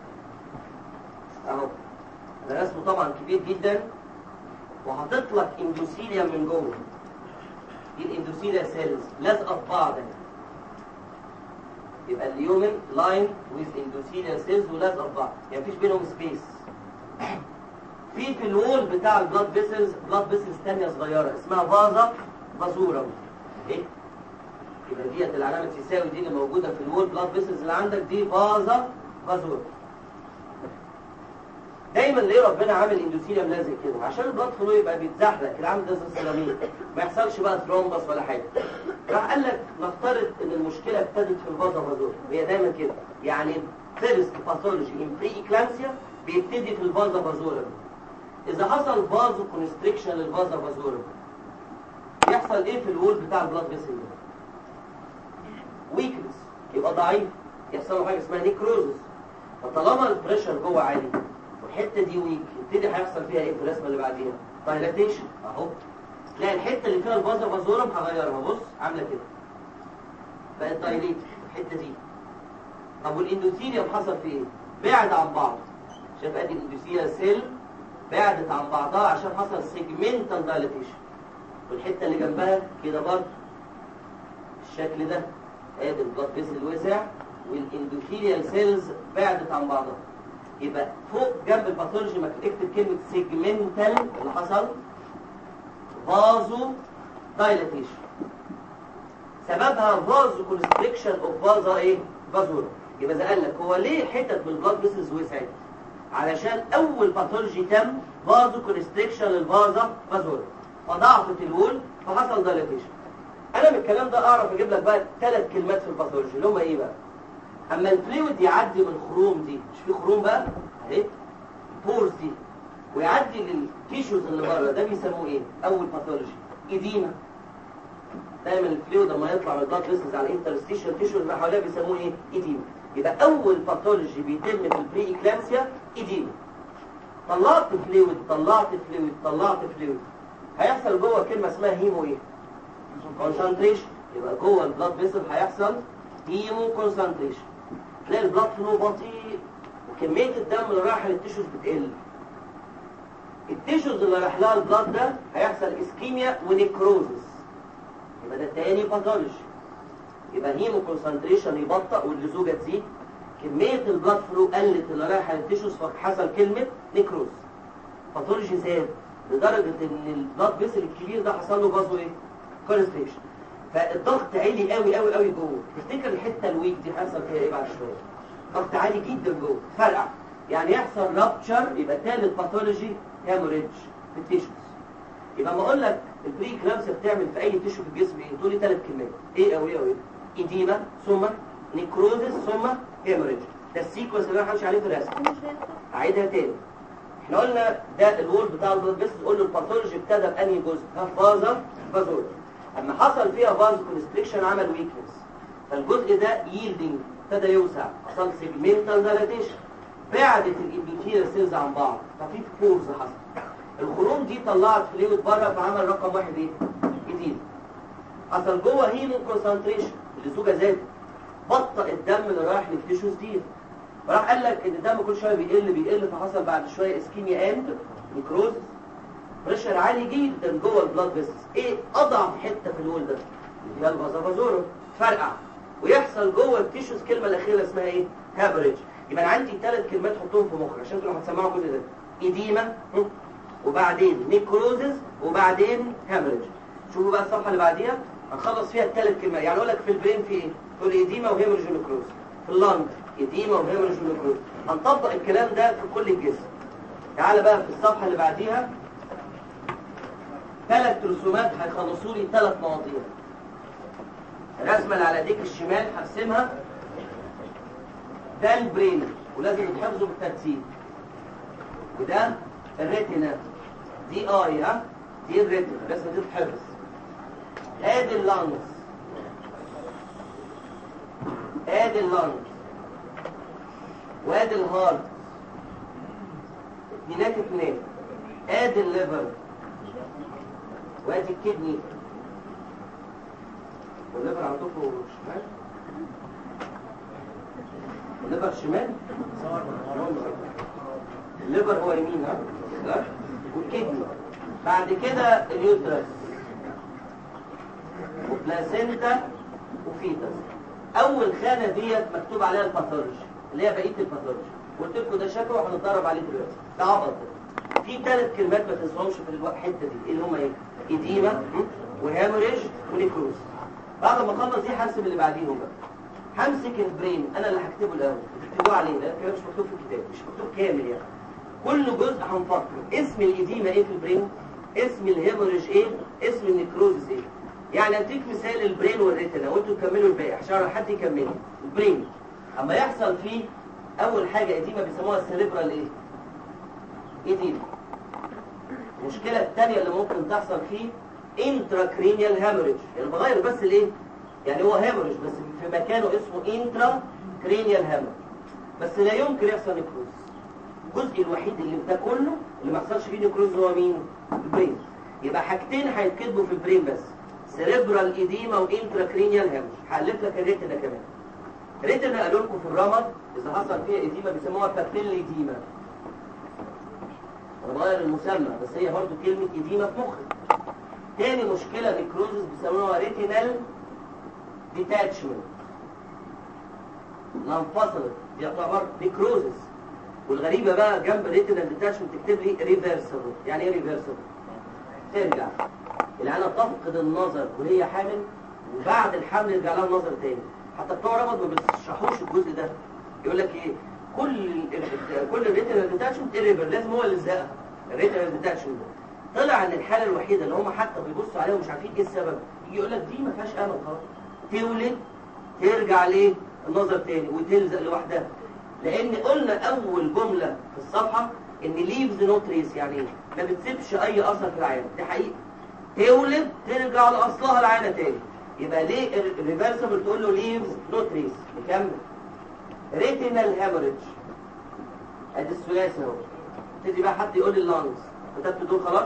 A: اهو، ده رسمه طبعا كبير جدا وحاطط لك اندوثيليوم من جوه. دي الاندوثيليا سيلز لازقه في بعض، يبقى اليومن لاين ويز اندوثيليا سيلز ولازقه في بعض، يعني مفيش بينهم سبيس. في في الوول بتاع البلاد فيسلز بلاد فيسلز ثانيه صغيره اسمها فازا فازورا. ايه؟ يبقى ديت العلامه تساوي دي اللي موجوده في الوول بلاد فيسلز اللي عندك دي فازا فازورا. دايما ليه ربنا عامل اندوثيليوم لازق كده؟ عشان البلاد فلو يبقى بيتزحلق كده عامل زي السيراميك، ما يحصلش بقى ترومبس ولا حاجه. راح قال لك نفترض ان المشكله ابتدت في الفازا فازورا، وهي دايما كده، يعني فيرست باثولوجي ان بري اكلامسيا بيبتدي في الفازا فازورا. اذا حصل فازو كونستريكشن للفازا فازورا يحصل ايه في الوول بتاع البلاد فيسل؟ ويكنس، يبقى ضعيف، يحصل له حاجه اسمها نيكروزس. فطالما البريشر جوه عالي والحته دي ويك يبتدي هيحصل فيها ايه في الرسمه اللي بعديها؟ دايلاتيشن اهو. تلاقي الحته اللي فيها الفازا فازورا هغيرها، بص عامله كده بقت دايليت الحته دي. طب والاندوثيليوم حصل فيه ايه؟ بعد عن بعض. شايف ادي الاندوثيليا سيل بعدت عن بعضها عشان حصل سيجمنتال دايلاتيشن. والحته اللي جنبها كده برضه الشكل ده، ادي البلاد فيسل وسع والاندوثيليال سيلز بعدت عن بعضها. يبقى فوق جنب الباثولوجي ما اكتب كلمه سيجمنتال اللي حصل فازو دايلاتيشن، سببها فازو كونستريكشن اوف فازا ايه؟ فازورا. يبقى اذا قال لك هو ليه حتت من البلاد فيسلز وسعت؟ علشان اول باثولوجي تم فازو كونستريكشن للفازا فازورا، فضعفت الوول فحصل دايلاتيشن. انا من الكلام ده اعرف اجيب لك بقى ثلاث كلمات في الباثولوجي اللي هم ايه بقى؟ اما الفلويد يعدي من الخروم دي، مش في خروم بقى اهي بورز دي، ويعدي للتيشوز اللي بره، ده بيسموه ايه؟ اول باثولوجي ايديما. دايما الفلويد لما يطلع من البلاد فيسلز على الانترستيشن تيشوز اللي حواليها بيسموه ايه؟ ايديما. يبقى اول باثولوجي بيتم في البري اكلامسيا ايديما. طلعت فلويد طلعت فلويد طلعت فلويد، هيحصل جوه كلمه اسمها هيمو ايه؟ كونسنتريشن. يبقى جوه البلاد فيسل هيحصل هيمو كونسنتريشن. تلاقي البلاد فلو بطيء وكميه الدم اللي رايحه للتيشوز بتقل. التيشوز اللي رايح لها البلاد ده هيحصل اسكيميا ونيكروزس، يبقى ده تاني باثولوجي. يبقى هيمو كونسنتريشن يبطأ واللزوجه تزيد، كميه البلاد فلو قلت اللي رايحه للتيشوز فحصل كلمه نيكروز. باثولوجي زاد لدرجه ان البلاد فيسل الكبير ده حصل له بازو ايه؟ كونستريكشن. فالضغط عالي قوي قوي قوي جوه. تفتكر الحته الويك دي هيحصل فيها ايه بعد شويه؟ ضغط عالي جدا جوه، فرقع، يعني يحصل رابتشر. يبقى ثالث باثولوجي هيموريدج في التيشوز. يبقى ما اقول لك البري كلامسيا بتعمل في اي تيشو في الجسم ايه؟ تقول لي ثلاث كلمات، ايه او ايه او ايه؟ ايديما ثم نيكروزس ثم هيموريدج. ده السيكونس اللي انا همشي عليه في الرسم. هعيدها تاني. احنا قلنا ده الوول بتاع البلاد فيسل، قول له الباثولوجي ابتدى بانهي جزء؟ فازا فازول. اما حصل فيها فاز كونستريكشن عمل ويكنس، فالجزء ده ييلدنج ابتدى يوسع، حصل سيجمنتال دايلاتيشن، بعدت الابيثيليال سيلز عن بعض، ففي فورز حصل. الخروم دي طلعت فلويد بره فعمل رقم واحد ايه؟ جديد. حصل جوه هيمو كونسنتريشن، اللزوجه زادت، بطأ الدم اللي رايح للتيشوز دي. فراح قال لك ان الدم كل شويه بيقل بيقل، فحصل بعد شويه اسكيميا اند نيكروز. بريشر عالي جدا جوه البلاد فيسلز. ايه اضعف حته في الول ده؟ اللي هي الفازافازورا، فرقع ويحصل جوه التيشوز. الكلمه الاخيره اسمها ايه؟ هابريج. يبقى انا عندي ثلاث كلمات حطهم في مخك عشان انتوا لما هتسمعوا الجزء ده: ايديما، وبعدين نيكروزز، وبعدين هابريج. شوفوا بقى الصفحه اللي بعديها هنخلص فيها الثلاث كلمات. يعني اقول لك في البرين في ايه؟ تقول ايديما وهيموريج ونيكروز. في اللنج ايديما وهيموريج ونيكروز. هنطبق الكلام ده في كل الجسم. تعال بقى في الصفحه اللي بعديها ثلاث رسومات هيخلصوا لي ثلاث مواضيع. الرسمه اللي على ايديك الشمال هرسمها، ده البرين ولازم تحفظه بالترتيب، وده الريتنا، دي اي ها دي الريتنا لازم تتحفظ. ادي اللانجز، ادي اللانجز، وادي الهارت، اتنينات اتنين، ادي الليفر، وادي الكدني. والليفر عندكم شمال؟ الليفر شمال؟ الليفر هو يمين ها؟ والكدني. بعد كده اليوترس وبلاسينتا وفيتس. اول خانه ديت مكتوب عليها الباثولوجي اللي هي بقيه الباثولوجي. قلت لكم ده شكوى وهنتدرب عليه دلوقتي. ده عبط. في ثلاث كلمات ما تنساهمش في الحته دي، اللي هم ايه؟ ايديما وهاموريج ونيكروز. بعد ما اخلص دي هرسم اللي بعديهم بقى. همسك البرين، انا اللي هكتبه الاول، تكتبوه عليه، ده الكلام مش مكتوب في الكتاب، مش مكتوب كامل يعني. كل جزء هنفكر اسم الايديما ايه في البرين، اسم الهيموريج ايه، اسم النيكروزس ايه. يعني اديك مثال البرين والريتنا وانتوا تكملوا الباقي عشان حد يكمل. البرين اما يحصل فيه اول حاجه ايديما بيسموها السيريبرال ايه؟ ايديما. المشكله الثانيه اللي ممكن تحصل فيه انتراكرينيال هاموريج، يعني بغير بس الايه؟ يعني هو هاموريج بس في مكانه اسمه انتراكرينيال هاموريج، بس لا يمكن يحصل نيكروز. الجزء الوحيد اللي ده كله اللي ما يحصلش فيه نيكروز هو مين؟ البرين. يبقى حاجتين هيتكتبوا في البرين بس، سيريبرال ايديما وانتراكرينيال هاموريج. هالف لك الريتنا كمان. الريتنا قالوا لكم في الرمد اذا حصل فيها ايديما بيسموها بابيل ايديما. انا بغير المسمى بس هي برضه كلمه ايديما في مخك. تاني مشكله نيكروزس بيسموها ريتينال ديتاتشمنت. لو انفصلت يعتبر نيكروزس. والغريبه بقى جنب ريتينال ديتاتشمنت تكتب لي ريفرسبل. يعني ايه ريفرسبل؟ ترجع العينه تفقد النظر وهي حامل، وبعد الحمل يرجع لها النظر تاني. حتى بتوع رمض ما بيشرحوش الجزء ده، يقول لك ايه؟ كل كل الريتينال ديتاتشمنت ايريفر، لازم هو اللي يلزقها. الريتينال ديتاتشمنت طلع ان الحاله الوحيده اللي هم حتى بيبصوا عليها ومش عارفين ايه السبب، يجي يقول لك دي ما فيهاش امل خلاص، تولد ترجع ليه النظر تاني وتلزق لوحدها. لان قلنا اول جمله في الصفحه ان ليفز نو تريس، يعني ايه؟ ما بتسيبش اي اثر في العينه. دي حقيقه. تولد ترجع لاصلها العينه تاني. يبقى ليه الريفرسبل تقول له ليفز نو تريس؟ نكمل. ريتينال هاموريج ادي الثلاثي اهو. تدي بقى حد يقول لي اللانجز، كتبت دول خلاص.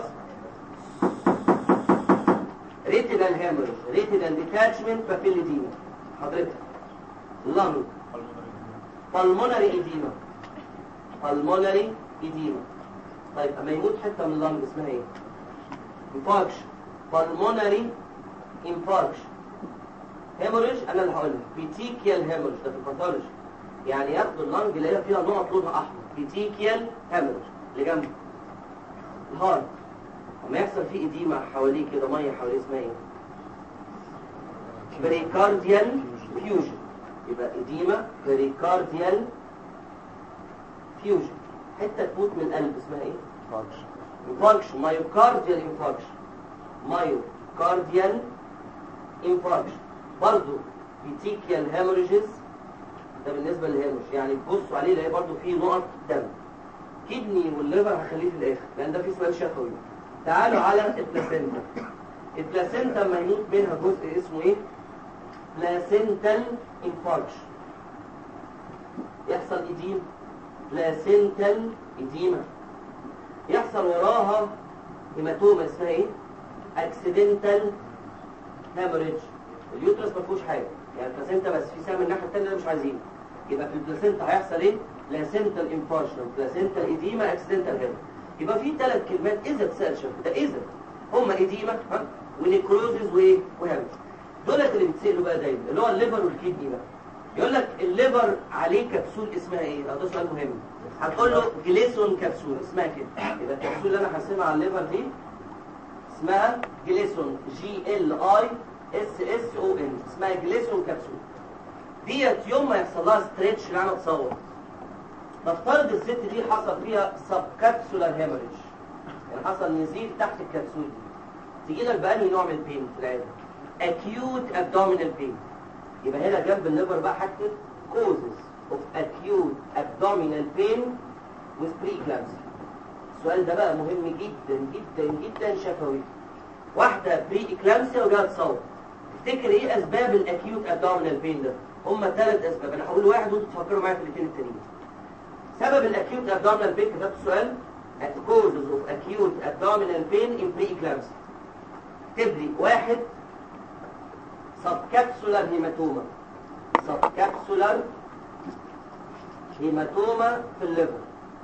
A: ريتينال هاموريج، ريتينال ديتاتشمنت، بابيل ايديما. حضرتك اللانج pulmonary edema. pulmonary edema. طيب اما يموت حته من اللنج اسمها ايه؟ infarction. pulmonary infarction. hemorrhage انا اللي هقولها. petechial hemorrhage ده في الباثولوجي. يعني ياخدوا اللنج يلاقيها فيها نقط لونها احمر. petechial hemorrhage اللي جنبه. الهارت لما يحصل فيه اديمه حواليه كده ميه حواليه اسمها ايه؟ بريكارديال فيوجن. يبقى اديمه بريكارديال فيوجن. حته تموت من القلب اسمها ايه؟ انفاركشن. مايوكارديال انفاركشن. مايوكارديال انفاركشن. برضه بيتيكيال هيموريجز ده بالنسبه للهيموريج، يعني تبصوا عليه تلاقي برضه فيه نقط دم. كدني والليفر هخليه في الاخر لان ده فيه سؤال شفوي. تعالوا على البلاسينتا. البلاسينتا لما يموت منها جزء اسمه ايه؟ بلاسينتال انفاركشن. يحصل اديم بلاسينتال اديمه. يحصل وراها هيماتوما اسمها ايه؟ اكسيدنتال هيموريج. اليوترس ما فيهوش حاجه، يعني البلاسينتا بس في سهم الناحيه الثانيه ده مش عايزينه. يبقى في البلاسينتا هيحصل ايه؟ بلاسينتال انفاركشن، بلاسينتال اديما، اكسيدنتال هيموريج. يبقى في ثلاث كلمات اذا اتسال شوف ده اذا هم اديما ها ونيكروزز وايه؟ وهيموريج. دولت اللي بيتسالوا بقى دايما اللي هو الليفر والكدني بقى. يقول لك الليفر عليه كبسول اسمها ايه؟ ده سؤال مهم. هتقول له جليسون كبسول اسمها كده. يبقى الكبسول اللي انا هرسمها على الليفر دي اسمها جليسون، جي ال اي اس اس او ان، اسمها جليسون كبسول. ديت يوم ما يحصل لها ستريتش اللي انا اتصور. نفترض الست دي حصل فيها سب كابسولار هيموريج، يعني حصل نزيف تحت الكبسول دي. تيجي لك بأنهي نوع من البين في العيادة؟ acute abdominal pain. يبقى هنا جنب الليفر بقى هكتب causes of acute abdominal pain with preeclampsia. السؤال ده بقى مهم جدا جدا جدا شفوي. واحدة preeclampsia وجايه تصور. تفتكر ايه اسباب الاكيوت abdominal pain ده؟ هما ثلاث اسباب، انا هقول واحد وانتوا تفكروا معايا في الاثنين التانيين. سبب الاكيوت abdominal pain كتبت سؤال causes of acute abdominal pain in preeclampsia. اكتب لي واحد subcapsular هيماتوما. subcapsular هيماتوما في الليفر.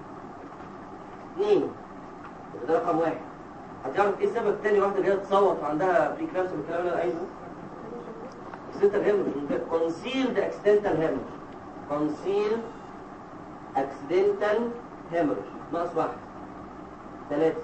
A: اثنين ده رقم واحد. هتعرف ايه السبب الثاني؟ واحده جايه تصوت وعندها بريكلامسيا بالكلام اللي انا عايزه. اكسيدنتال هيموريج. كونسيلد اكسيدنتال هيموريج. كونسيلد اكسيدنتال هيموريج. ناقص واحد. ثلاثه.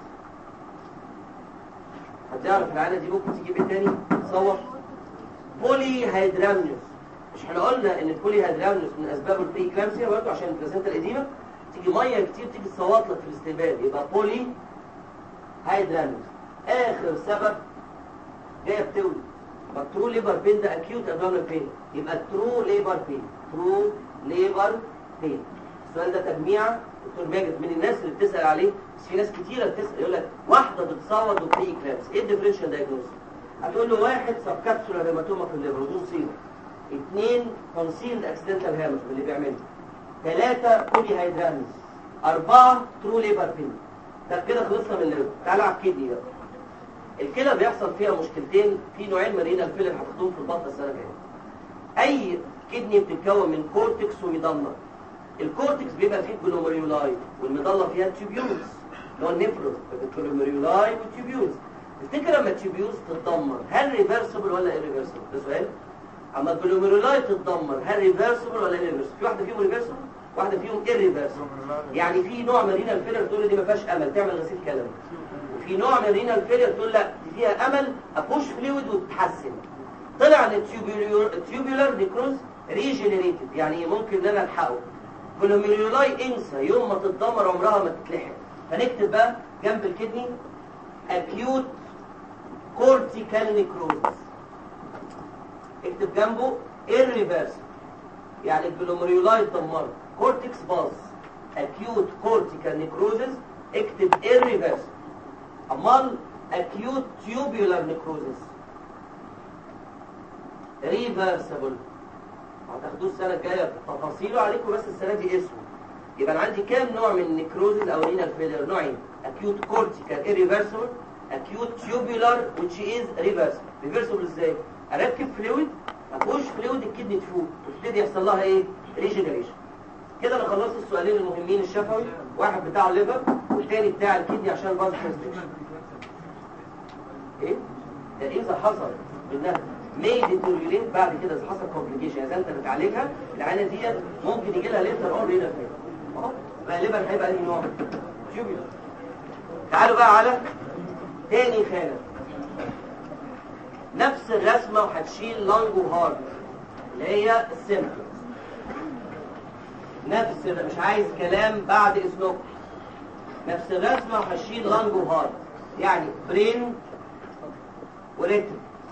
A: هتعرف العاده دي ممكن تجيب ايه تاني؟ تصوت. بولي هيدرامنيوس. مش احنا قلنا ان البولي هيدرامنيوس من اسباب البريكلامسيا برضه عشان البلاسينتا الاديمه تيجي ميه كتير تيجي تصوت لك في الاستقبال، يبقى بولي هيدرامنيوس. اخر سبب جايه بتولد. يبقى ترو ليبر بين ده اكيوت ابدومينال بين، يبقى ترو ليبر بين. ترو ليبر بين. السؤال ده تجميع دكتور ماجد من الناس اللي بتسال عليه، بس في ناس كتيره بتسال يقول لك واحده بتصوت وبري كلامس، ايه الديفرنشال دايجنوز؟ هتقول له واحد سب كابسولار هيماتوما في الليفر ودي مصيبه. اثنين كونسيلد اكسيدنتال هيموريج اللي بيعملها. ثلاثه بولي هيدرامنيوس. اربعه ترو ليبر بين. طب كده خلصنا من الليفر. تعالى على الكدني بقى. الكلى بيحصل فيها مشكلتين، في نوعين من رينال فيلر هتاخدوهم في البطن السنه الجايه. اي كدني بتتكون من كورتكس وميدالا. الكورتكس بيبقى فيه جلوميرولاي والميدالا فيها تيوبيولز اللي هو النفرون، الجلوميرولاي والتيوبيولز. تفتكر لما التيوبيولز تتدمر هل ريفرسبل ولا ايريفرسبل؟ ده سؤال. اما الجلوميرولاي تتدمر هل ريفرسبل ولا ايريفرسبل؟ في واحده فيهم ريفرسبل واحده فيهم ايريفرسبل. يعني في نوع من رينال فيلر تقول دي ما فيهاش امل تعمل غسيل كلوي. وفي نوع من رينال فيلر تقول لا دي فيها امل ابوش فلويد وتتحسن. طلع ان التيوبيولار نيكروز ريجنريتد، يعني ممكن ان انا الحقه. جلوميرولاي انسى يوم ما تتدمر عمرها ما تتلحق. فنكتب بقى جنب الكدني اكيوت كورتيكال نيكروز. اكتب جنبه irreversible، يعني الجلوميرولاي اتدمرت، كورتكس باظ، اكيوت كورتيكال نيكروزز اكتب irreversible. امال اكيوت تيوبيولار نيكروزز ريفرسبل. هتاخدوه السنه الجايه تفاصيله عليكم بس السنه دي اسمه. يبقى انا عندي كام نوع من النيكروزز او رينال فيلر؟ نوعين، اكيوت كورتيكال irreversible، اكيوت تيوبيولار which is reversible. ريفرسبل ازاي؟ اركب فلويد، ابوش فلويد الكدني تفوق وتبتدي يحصل لها ايه؟ ريجنريشن. كده انا خلصت السؤالين المهمين الشفوي، واحد بتاع الليفر والتاني بتاع الكدني عشان باز ترانسليشن. ايه ده اذا حصل منها مي ديتوريوليت بعد كده، اذا حصل كومبليكيشن اذا انت بتعالجها العينه ديت ممكن يجي لها ليتر اون رينال فيلير. اهو غالبا هيبقى انهي نوع؟ تيوبيولار. تعالوا بقى على تاني خانه، نفس الرسمه وهتشيل لانج وهارت اللي هي السيمبتومز. نفس مش عايز كلام بعد اذنكم، نفس الرسمه وهشيل لانج وهارت، يعني برين وريتم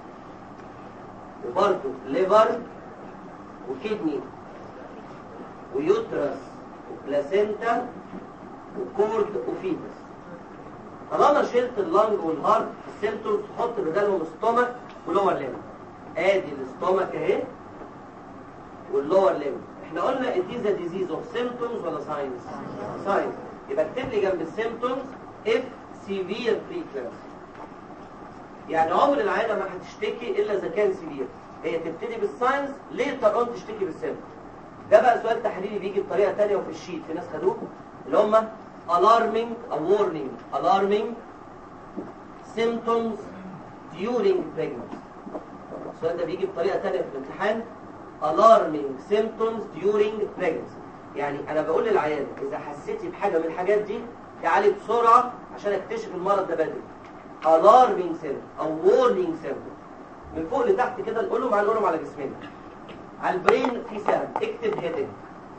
A: وبرضه ليفر وكدني ويوترس وبلاسينتا وكورد وفيتس. طالما شلت اللنج والهارت في السيمتومز حط بدالهم ستومك ولور ليمب. ادي الستومك اهي واللور ليمب. احنا قلنا it is a disease of symptoms ولا ساينس؟ ساينس. يبقى اكتب لي جنب السيمتومز if severe preeclampsia. يعني عمر العيادة ما هتشتكي الا اذا كان سيفير. هي تبتدي بالساينس ليتر اون تشتكي بالسيمتومز. ده بقى سؤال تحليلي بيجي بطريقه ثانيه وفي الشيت في ناس خدوه اللي هم alarming او warning alarming symptoms during pregnancy. السؤال ده بيجي بطريقه ثانيه في الامتحان alarming symptoms during pregnancy. يعني انا بقول للعيان اذا حسيتي بحاجه من الحاجات دي تعالي بسرعه عشان اكتشف المرض ده بدري. alarming symptoms او warning symptoms. من فوق لتحت كده نقولهم هنقولهم على جسمنا. على البرين في سهم اكتب هيدك،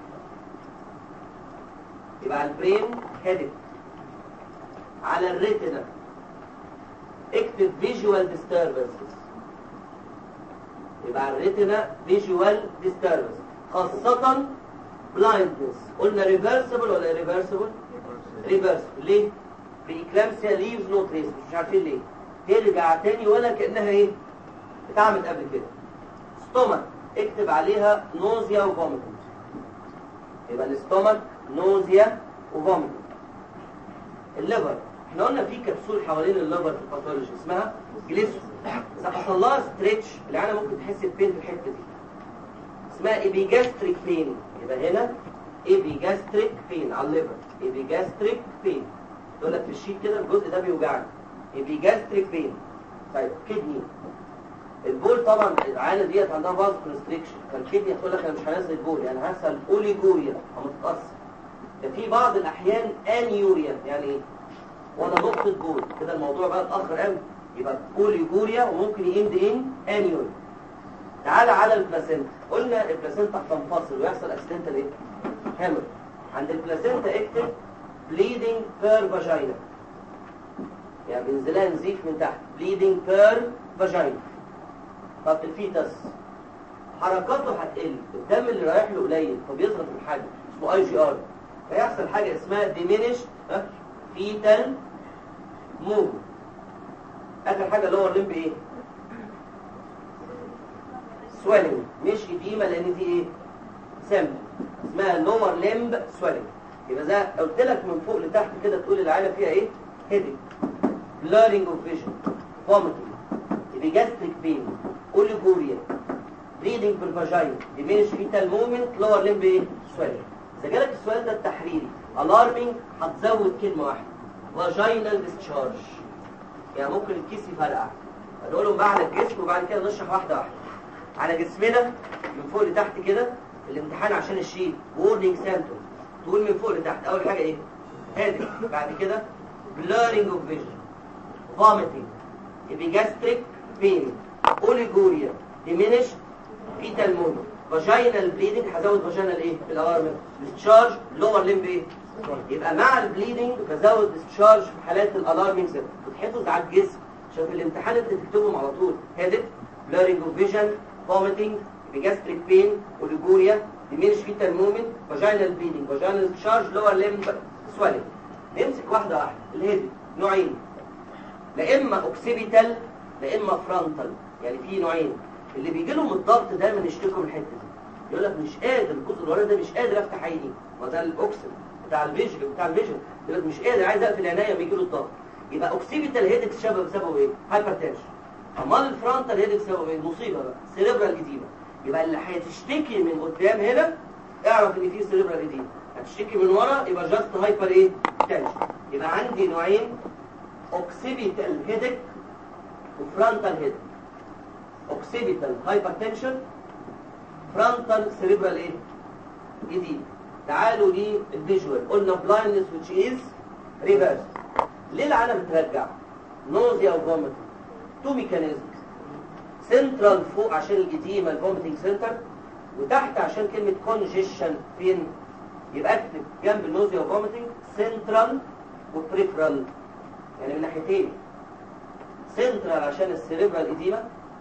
A: يبقى على البرين هيدك. على الريتنا اكتب فيجوال ديستربنسز، يبقى على الريتنا فيجوال ديستربنس خاصة بلايندنس. قلنا ريفرسبل ولا ريفرسبل؟ ريفرسبل. ليه؟ بريكلامسيا ليفز نو تريس، مش عارفين ليه ترجع تاني ولا كأنها ايه اتعملت قبل كده. ستومك اكتب عليها نوزيا وفوميتنج، يبقى الاستومك نوزيا وفوميتنج. الليفر احنا قلنا في كبسول حوالين الليفر في الباثولوجي اسمها جليسو، اذا حصل لها ستريتش العيانه ممكن تحس ببين في الحته دي اسمها ايبيجاستريك بين. يبقى هنا ايبيجاستريك بين على الليفر، ايبيجاستريك بين. يقول لك في الشيت كده الجزء ده بيوجعني، ايبيجاستريك بين. طيب كدني البول، طبعا العيانه ديت عندها باز كونستريكشن، فالكدني هتقول لك انا مش هنزل بول، يعني هحصل اوليجوريا او متقصر. ده في بعض الاحيان انيوريا، يعني ايه؟ ولا نقطه بول كده الموضوع بقى اتاخر قوي، يبقى اوليجوريا وممكن يند ان انيوريا. تعالى على البلاسينتا، قلنا البلاسينتا هتنفصل ويحصل اكسيدنتال ايه؟ هامر. عند البلاسينتا اكتب بليدنج بير فاجينا، يعني بينزلها نزيف من تحت، بليدنج بير فاجينا. طب الفيتس حركاته هتقل، الدم اللي رايح له قليل فبيظهر في الحجم اسمه اي جي ار، فيحصل حاجه اسمها ديمينش فيتال موف. اخر حاجه لور لمب ايه؟ سويلنج، مش اديمه لان دي ايه؟ سم اسمها لور لمب سويلنج. يبقى زي قلت لك من فوق لتحت كده تقول العيله فيها ايه؟ هيدك، بلارنج اوف فيجن، فوميتنج، ايبيجاستريك بين، اوليجوريا، بليدنج بالفاجينا، ديمينش فيتال مومنت، لور لمب ايه؟ سويلنج. اذا جالك السؤال ده التحريري الارمنج هتزود كلمه واحده، فاجينال ديسشارج، يعني ممكن الكيس يفرقع. هنقولهم بقى على الجسم وبعد كده نشرح واحده واحده. على جسمنا من فوق لتحت كده الامتحان عشان الشيت وورنينج سيمبتوم، تقول من فوق لتحت اول حاجه ايه؟ هيدك، بعد كده blurring of vision، vomiting، epigastric pain، oliguria، diminished fetal movement، vaginal bleeding. هزود vaginal ايه في الاوامر؟ discharge lower limb ايه؟ يبقى مع البليدنج بزود discharge في حالات الالارمينج سيمبتوم. وتحفظ على الجسم عشان في الامتحان انت تكتبهم على طول. headache، blurring of vision، vomiting، epigastric pain، oliguria، diminished fetal movement، vaginal bleeding، vaginal discharge، lower limb swelling. نمسك واحدة واحدة. الهيدك نوعين، لا إما أوكسيبيتال لا إما فرونتال، يعني في نوعين. اللي بيجي لهم الضغط دايما يشتكوا من الحتة دي، يقول لك مش قادر الجزء الوراني ده مش قادر أفتح عيني، ما ده الأوكسيد بتاع الفيجن بتاع الفيجن يقول لك مش قادر عايز أقفل عينيا بيجي له الضغط. يبقى أوكسيبيتال هيدك سبب بسببه إيه؟ هايبرتنشن. أمال الفرونتال هيدك سببه إيه؟ مصيبة بقى، سيريبرال إديما. يبقى اللي هتشتكي من قدام هنا اعرف ان في سيريبرال ايديما. هتشتكي من ورا يبقى جاست هايبر ايه تنشن. يبقى عندي نوعين، اوكسيبيتال هيدك وفرونتال هيدك. اوكسيبيتال هايبر تنشن، فرونتال سيريبرال ايه ايديما. تعالوا للفيجوال. قلنا بلايندنس which is reversed. ليه العالم بترجع؟ نوزيا وفوميتنج. تو ميكانيزمز. سنترال فوق عشان الإديمة الفوميتنج سنتر، وتحت عشان كلمة كونجيشن. فين؟ يبقى اكتب جنب النوزيا وفوميتنج سنترال وبريفرال، يعني من ناحيتين. سنترال عشان السيريبرال إديمة،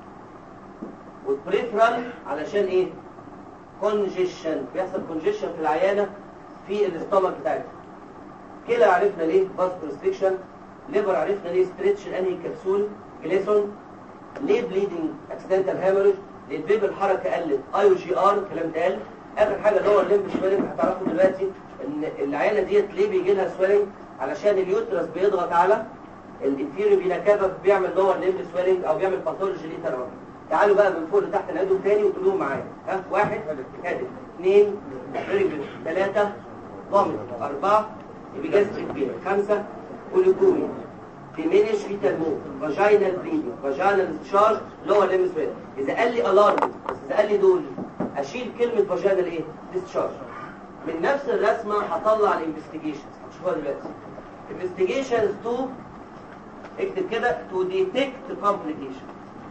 A: والبريفرال علشان ايه؟ كونجيشن. بيحصل كونجيشن في العيانة في الاستومك بتاعتها. كلى عرفنا ليه باس كونستريكشن، ليفر عرفنا ليه ستريتش الانهي كبسول جليسون، ليه بليدنج اكسيدنتال هامرج، ليه البيبي الحركه قلت اي او جي ار الكلام ده قل. اخر حاجه اللي هو الليمب سويلنج. هتعرفوا دلوقتي ان العيانه ديت ليه بيجي لها سويلنج، علشان اليوترس بيضغط على الانفيريور فينا كافا، بيعمل لور ليمب سويلنج او بيعمل باثولوجي ليه ترى. تعالوا بقى من فوق لتحت نعيدهم تاني وتقولوهم معايا. ها، واحد هادف، اثنين ريجل، ثلاثه فوميت، اربعه بجسد كبير، خمسة أوليكومي، ديمينيش فيتال مود، فاجينال بريدنج، فاجينال ديشارج، لور ليمب سويل. إذا قال لي ألارم بس إذا قال لي دول أشيل كلمة فاجينال إيه؟ ديشارج. من نفس الرسمة هطلع الانفستيجيشنز هتشوفوها دلوقتي. انفستيجيشنز تو اكتب كده تو ديتكت كومبليكيشن.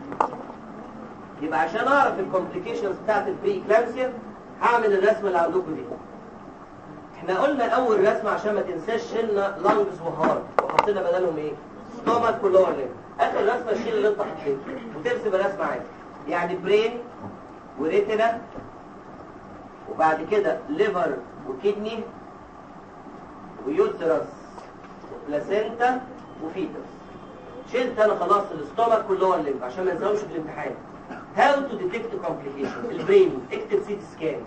A: يبقى عشان أعرف الكومبليكيشنز بتاعت البري إكلامسيا هعمل الرسمة اللي عندكم دي. احنا قلنا اول رسمه عشان ما تنساش شلنا لانجز وهارت وحطينا بدلهم ايه؟ ستومك ولور ليمب. اخر رسمه شيل اللي انت حطيته وترسم الرسمه عادي. يعني برين وريتنا، وبعد كده ليفر وكدني ويوترس وبلاسينتا وفيتس. شلت انا خلاص الستومك واللور ليمب عشان ما ننساهمش في الامتحان. هاو تو ديتكت كومبليكيشن. البرين اكتب سي تي سكان.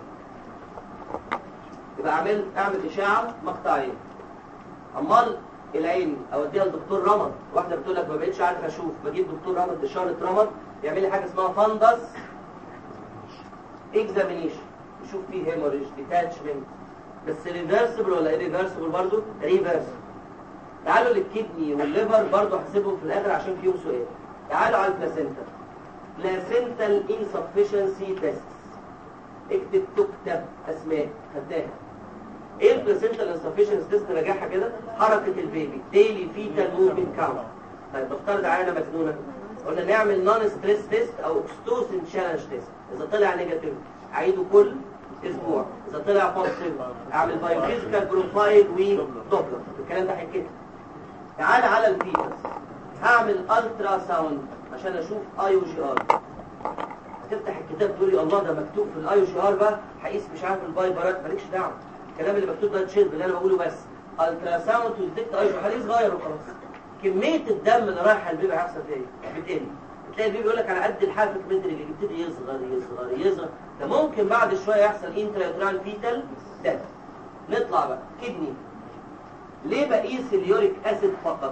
A: يبقى اعمل اعمل اشاعه مقطعيه. امال العين اوديها لدكتور رمد. واحده بتقول لك ما بقتش عارف اشوف، بجيب دكتور رمد بشاره رمد يعمل لي حاجه اسمها فندس اكزامينيشن، يشوف فيه هيموريج ديتاتشمنت. بس ريفرسبل ولا ايريفرسبل؟ برضه ريفرسبل. تعالوا للكدني والليفر برضه هحسبهم في الاخر عشان فيهم سؤال. تعالوا على البلاسينتا. بلاسينتال انسفشنسي تيست. اكتب تكتب اسماء خدناها. ايه البلاسينتال انسفشنسي تيست؟ راجعها كده. حركه البيبي، ديلي فيتال موفمنت كاونت. طيب نفترض عينه مجنونه، قلنا نعمل نون ستريس تيست او اوكستوسين تشالنج تيست. اذا طلع نيجاتيف اعيده كل اسبوع، اذا طلع بوزيتيف اعمل بايوفيزيكال بروفايل ودوبلر. الكلام ده هيتكتب. تعال على الفيتس. هعمل الترا ساوند عشان اشوف اي او جي ار. هتفتح الكتاب تقول لي الله ده مكتوب في الاي او جي ار بقى هقيس مش عارف الفايبرات. مالكش دعوه، الكلام اللي مكتوب ده تشيل اللي انا بقوله بس. الترا ساوند وتديكت اي او جي صغير وخلاص. كميه الدم اللي رايحه البيبي هيحصل فيها ايه؟ بتقل. تلاقي البيبي يقول لك على قد الحافه متر اللي يبتدي يصغر يصغر يصغر. ده ممكن بعد شويه يحصل انترا فيتال ديث. نطلع بقى كدني. ليه بقيس اليوريك اسيد فقط؟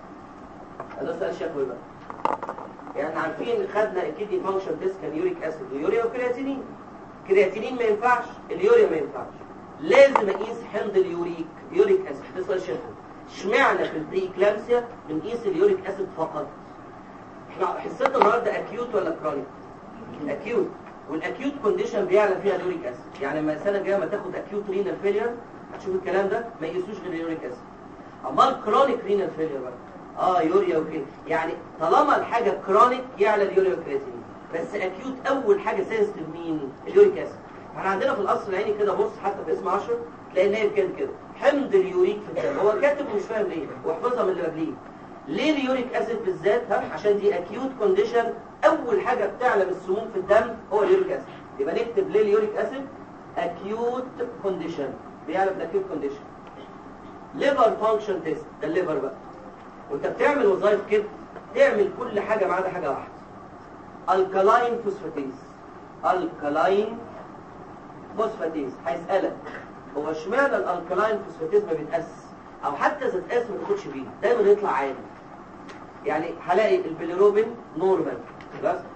A: هذا سؤال شكوي بقى. يعني عارفين خدنا الكدني فانكشن تيست كان يوريك اسيد ويوريا وكرياتينين. كرياتينين ما ينفعش، اليوريا ما ينفعش. لازم اقيس حمض اليوريك يوريك اسيد. ده سؤال شكوي. اشمعنى في البري اكلامسيا بنقيس اليوريك اسيد فقط؟ احنا حصتنا النهارده اكيوت ولا كرونيك؟ اكيوت. والاكيوت كونديشن بيعلى فيها اليوريك اسيد. يعني لما السنه الجايه ما تاخد اكيوت رينال فيلير هتشوف الكلام ده ما يقيسوش غير اليوريك اسيد. امال كرونيك رينال فيلير بقى اه يوريا وكده. يعني طالما الحاجه كرونيك يعلى اليوريا والكرياتينين، بس اكيوت اول حاجه سنسيتيف مين؟ اليوريك اسيد. احنا عندنا في القصر العيني كده بص حتى في اسم عشرة تلاقي نايب كده كده حمض اليوريك في الدم. هو كاتب ومش فاهم ليه واحفظها من اللي قبليه. ليه اليوريك اسيد بالذات؟ ها عشان دي اكيوت كونديشن. اول حاجه بتعلى من السموم في الدم هو اليوريك اسيد. يبقى نكتب ليه اليوريك اسيد اكيوت كونديشن، بيعلى في الاكيوت كونديشن. ليفر فانكشن تيست. ده الليفر بقى وانت بتعمل وظائف كده تعمل كل حاجه ما عدا حاجه واحده. الكالاين فوسفاتيز. الكالاين فوسفاتيز. هيسالك هو اشمعنى الالكالاين فوسفاتيز ما بيتقاس؟ او حتى اذا اتقاس ما تاخدش بيه، دايما يطلع عادي. يعني هلاقي البيليروبين نورمال بس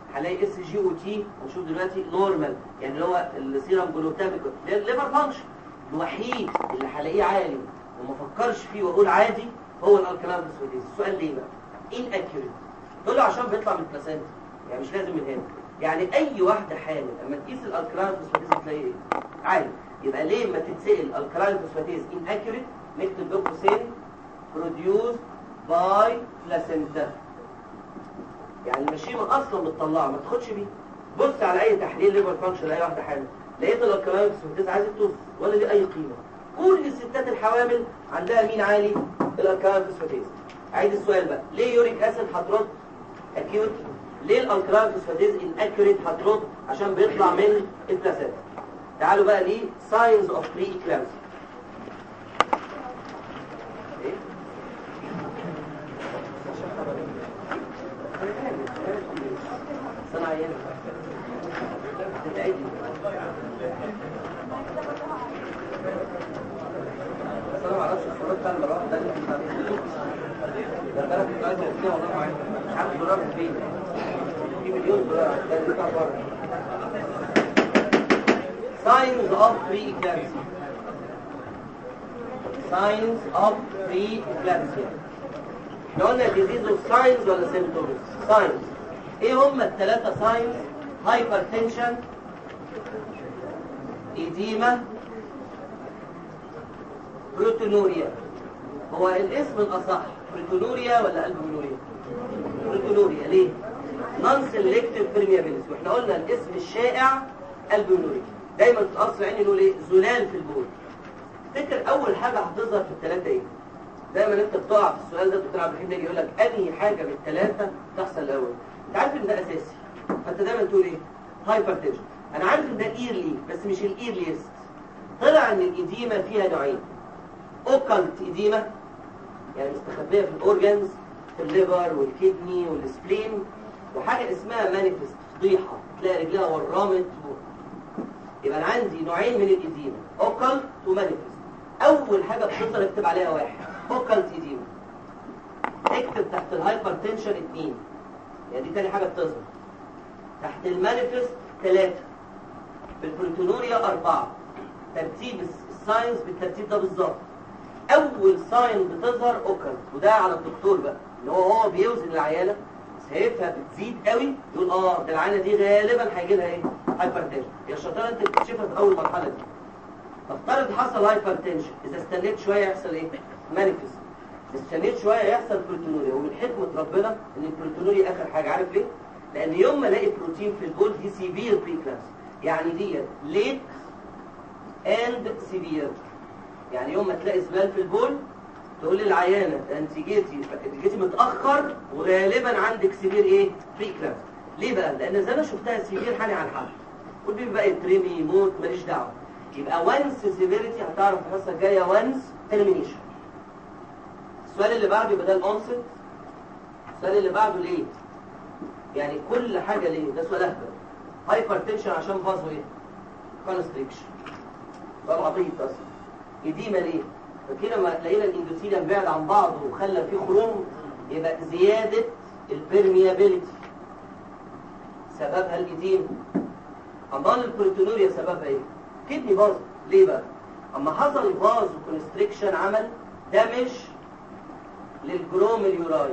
A: هلاقي اس جي او تي هنشوف دلوقتي نورمال، يعني اللي هو السيرم جلوتاميك الليفر فانكشن الوحيد اللي هلاقيه عالي وما افكرش فيه واقول عادي هو الالكالين فوسفاتيز. السؤال ليه بقى؟ ان اكيوريت تقول له عشان بيطلع من البلاسنتا، يعني مش لازم من هنا. يعني اي واحده حامل لما تقيس الالكالين فوسفاتيز تلاقي ايه؟ عالي. يبقى ليه لما تتسال الالكالين فوسفاتيز ان اكيوريت نكتب بين قوسين produced by placenta، يعني المشيمه اصلا بتطلعها ما تاخدش بيه. بص على اي تحليل ليفر فانكشن لاي واحده حامل لقيت الالكالين فوسفاتيز عايزه توصل ولا ليه اي قيمه. كل الستات الحوامل عندها مين عالي؟ الالكالين فوسفاتيز. عايز السؤال بقى، ليه يوريك اسيد هترد اكيوت؟ ليه الالكالين فوسفاتيز ان اكيوريت هترد؟ عشان بيطلع من البلاسنتا. تعالوا بقى ليه ساينز اوف بري اكلامسيا. صناعيين تتعدي بس انا ما اعرفش الصورات بتاع المراوح ده اللي كنت عاملها ده انا كنت عايز اوصلها والله معايا مش عارف الدولار فين، في مليون دولار ده اللي بتاع بره. ساينز اوف بري اكلامسيا. ساينز اوف بري اكلامسيا احنا قلنا ديزيز اوف ساينز ولا سيمبتومز؟ ساينز. ايه هم الثلاثه ساينز؟ هايبرتنشن، إديمة، بروتونوريا. هو الاسم الأصح بروتونوريا ولا ألبومينوريا؟ بروتونوريا. ليه؟ نون سيلكتيف بيرميابيليتي، واحنا قلنا الاسم الشائع ألبومينوريا. دايما تتأثر عيني نقول ايه؟ زلال في البول. تفتكر أول حاجة هتظهر في الثلاثة ايه؟ دايما انت بتقع في السؤال ده، دكتور عبد الرحيم يجي يقول لك أنهي حاجة من الثلاثة تحصل الأول؟ أنت عارف إن ده أساسي، فأنت دايما تقول ايه؟ هايبرتنشن. انا عارف ان ده ايرلي بس مش الايرليست. طلع ان الاديمه فيها نوعين، اوكالت اديمه يعني مستخبيه في الاورجنز في الليفر والكدني والسبلين، وحاجه اسمها مانيفست فضيحه تلاقي رجلها ورمت و... يبقى انا عندي نوعين من الاديمه، اوكالت ومانيفست. اول حاجه بتظهر اكتب عليها واحد، اوكالت اديمه. اكتب تحت الهايبرتنشن اثنين، يعني دي تاني حاجه بتظهر. تحت المانيفست ثلاثه، بالبروتونوريا أربعة. ترتيب الساينز بالترتيب ده بالظبط. أول ساين بتظهر أوكر، وده على الدكتور بقى اللي هو هو بيوزن العيانة شايفها بتزيد قوي يقول اه ده العيانة دي غالبا هيجي لها ايه؟ هايبرتنشن. يا شطارة أنت بتكتشفها في أول مرحلة دي. تفترض حصل هايبرتنشن، إذا استنيت شوية يحصل ايه؟ مانيفست. استنيت شوية يحصل بروتونوريا، ومن حكمة ربنا إن البروتونوريا آخر حاجة. عارف ليه؟ لأن يوم ما الاقي بروتين في البول دي سيفير بريكلامس، يعني دي ليت اند سيفير. يعني يوم ما تلاقي زبال في البول تقول للعيانه انت جيتي جيتي متاخر وغالبا عندك سيفير ايه؟ بريكلامس. ليه بقى؟ لان زي انا شفتها سيفير حاني على الحل، والبيبي بقى يترمي يموت ماليش دعوه. يبقى وانس سيفيريتي هتعرف الحصه الجايه وانس ترمينيشن. السؤال اللي بعده يبقى ده الاونست. السؤال اللي بعده ليه؟ يعني كل حاجه ليه؟ ده سؤال اهبل. هايبرتنشن عشان فازو ايه؟ كونستريكشن. سؤال عبيط اصلا. إديمة ليه؟ فكده لما لقينا الاندوثيليوم بعد عن بعض وخلى فيه خروم يبقى زيادة البرميابيليتي سببها الإديمة. أمال البروتونوريا سببها ايه؟ كدني باظ. ليه بقى؟ اما حصل فازو كونستريكشن عمل دامج للجروميليولاي.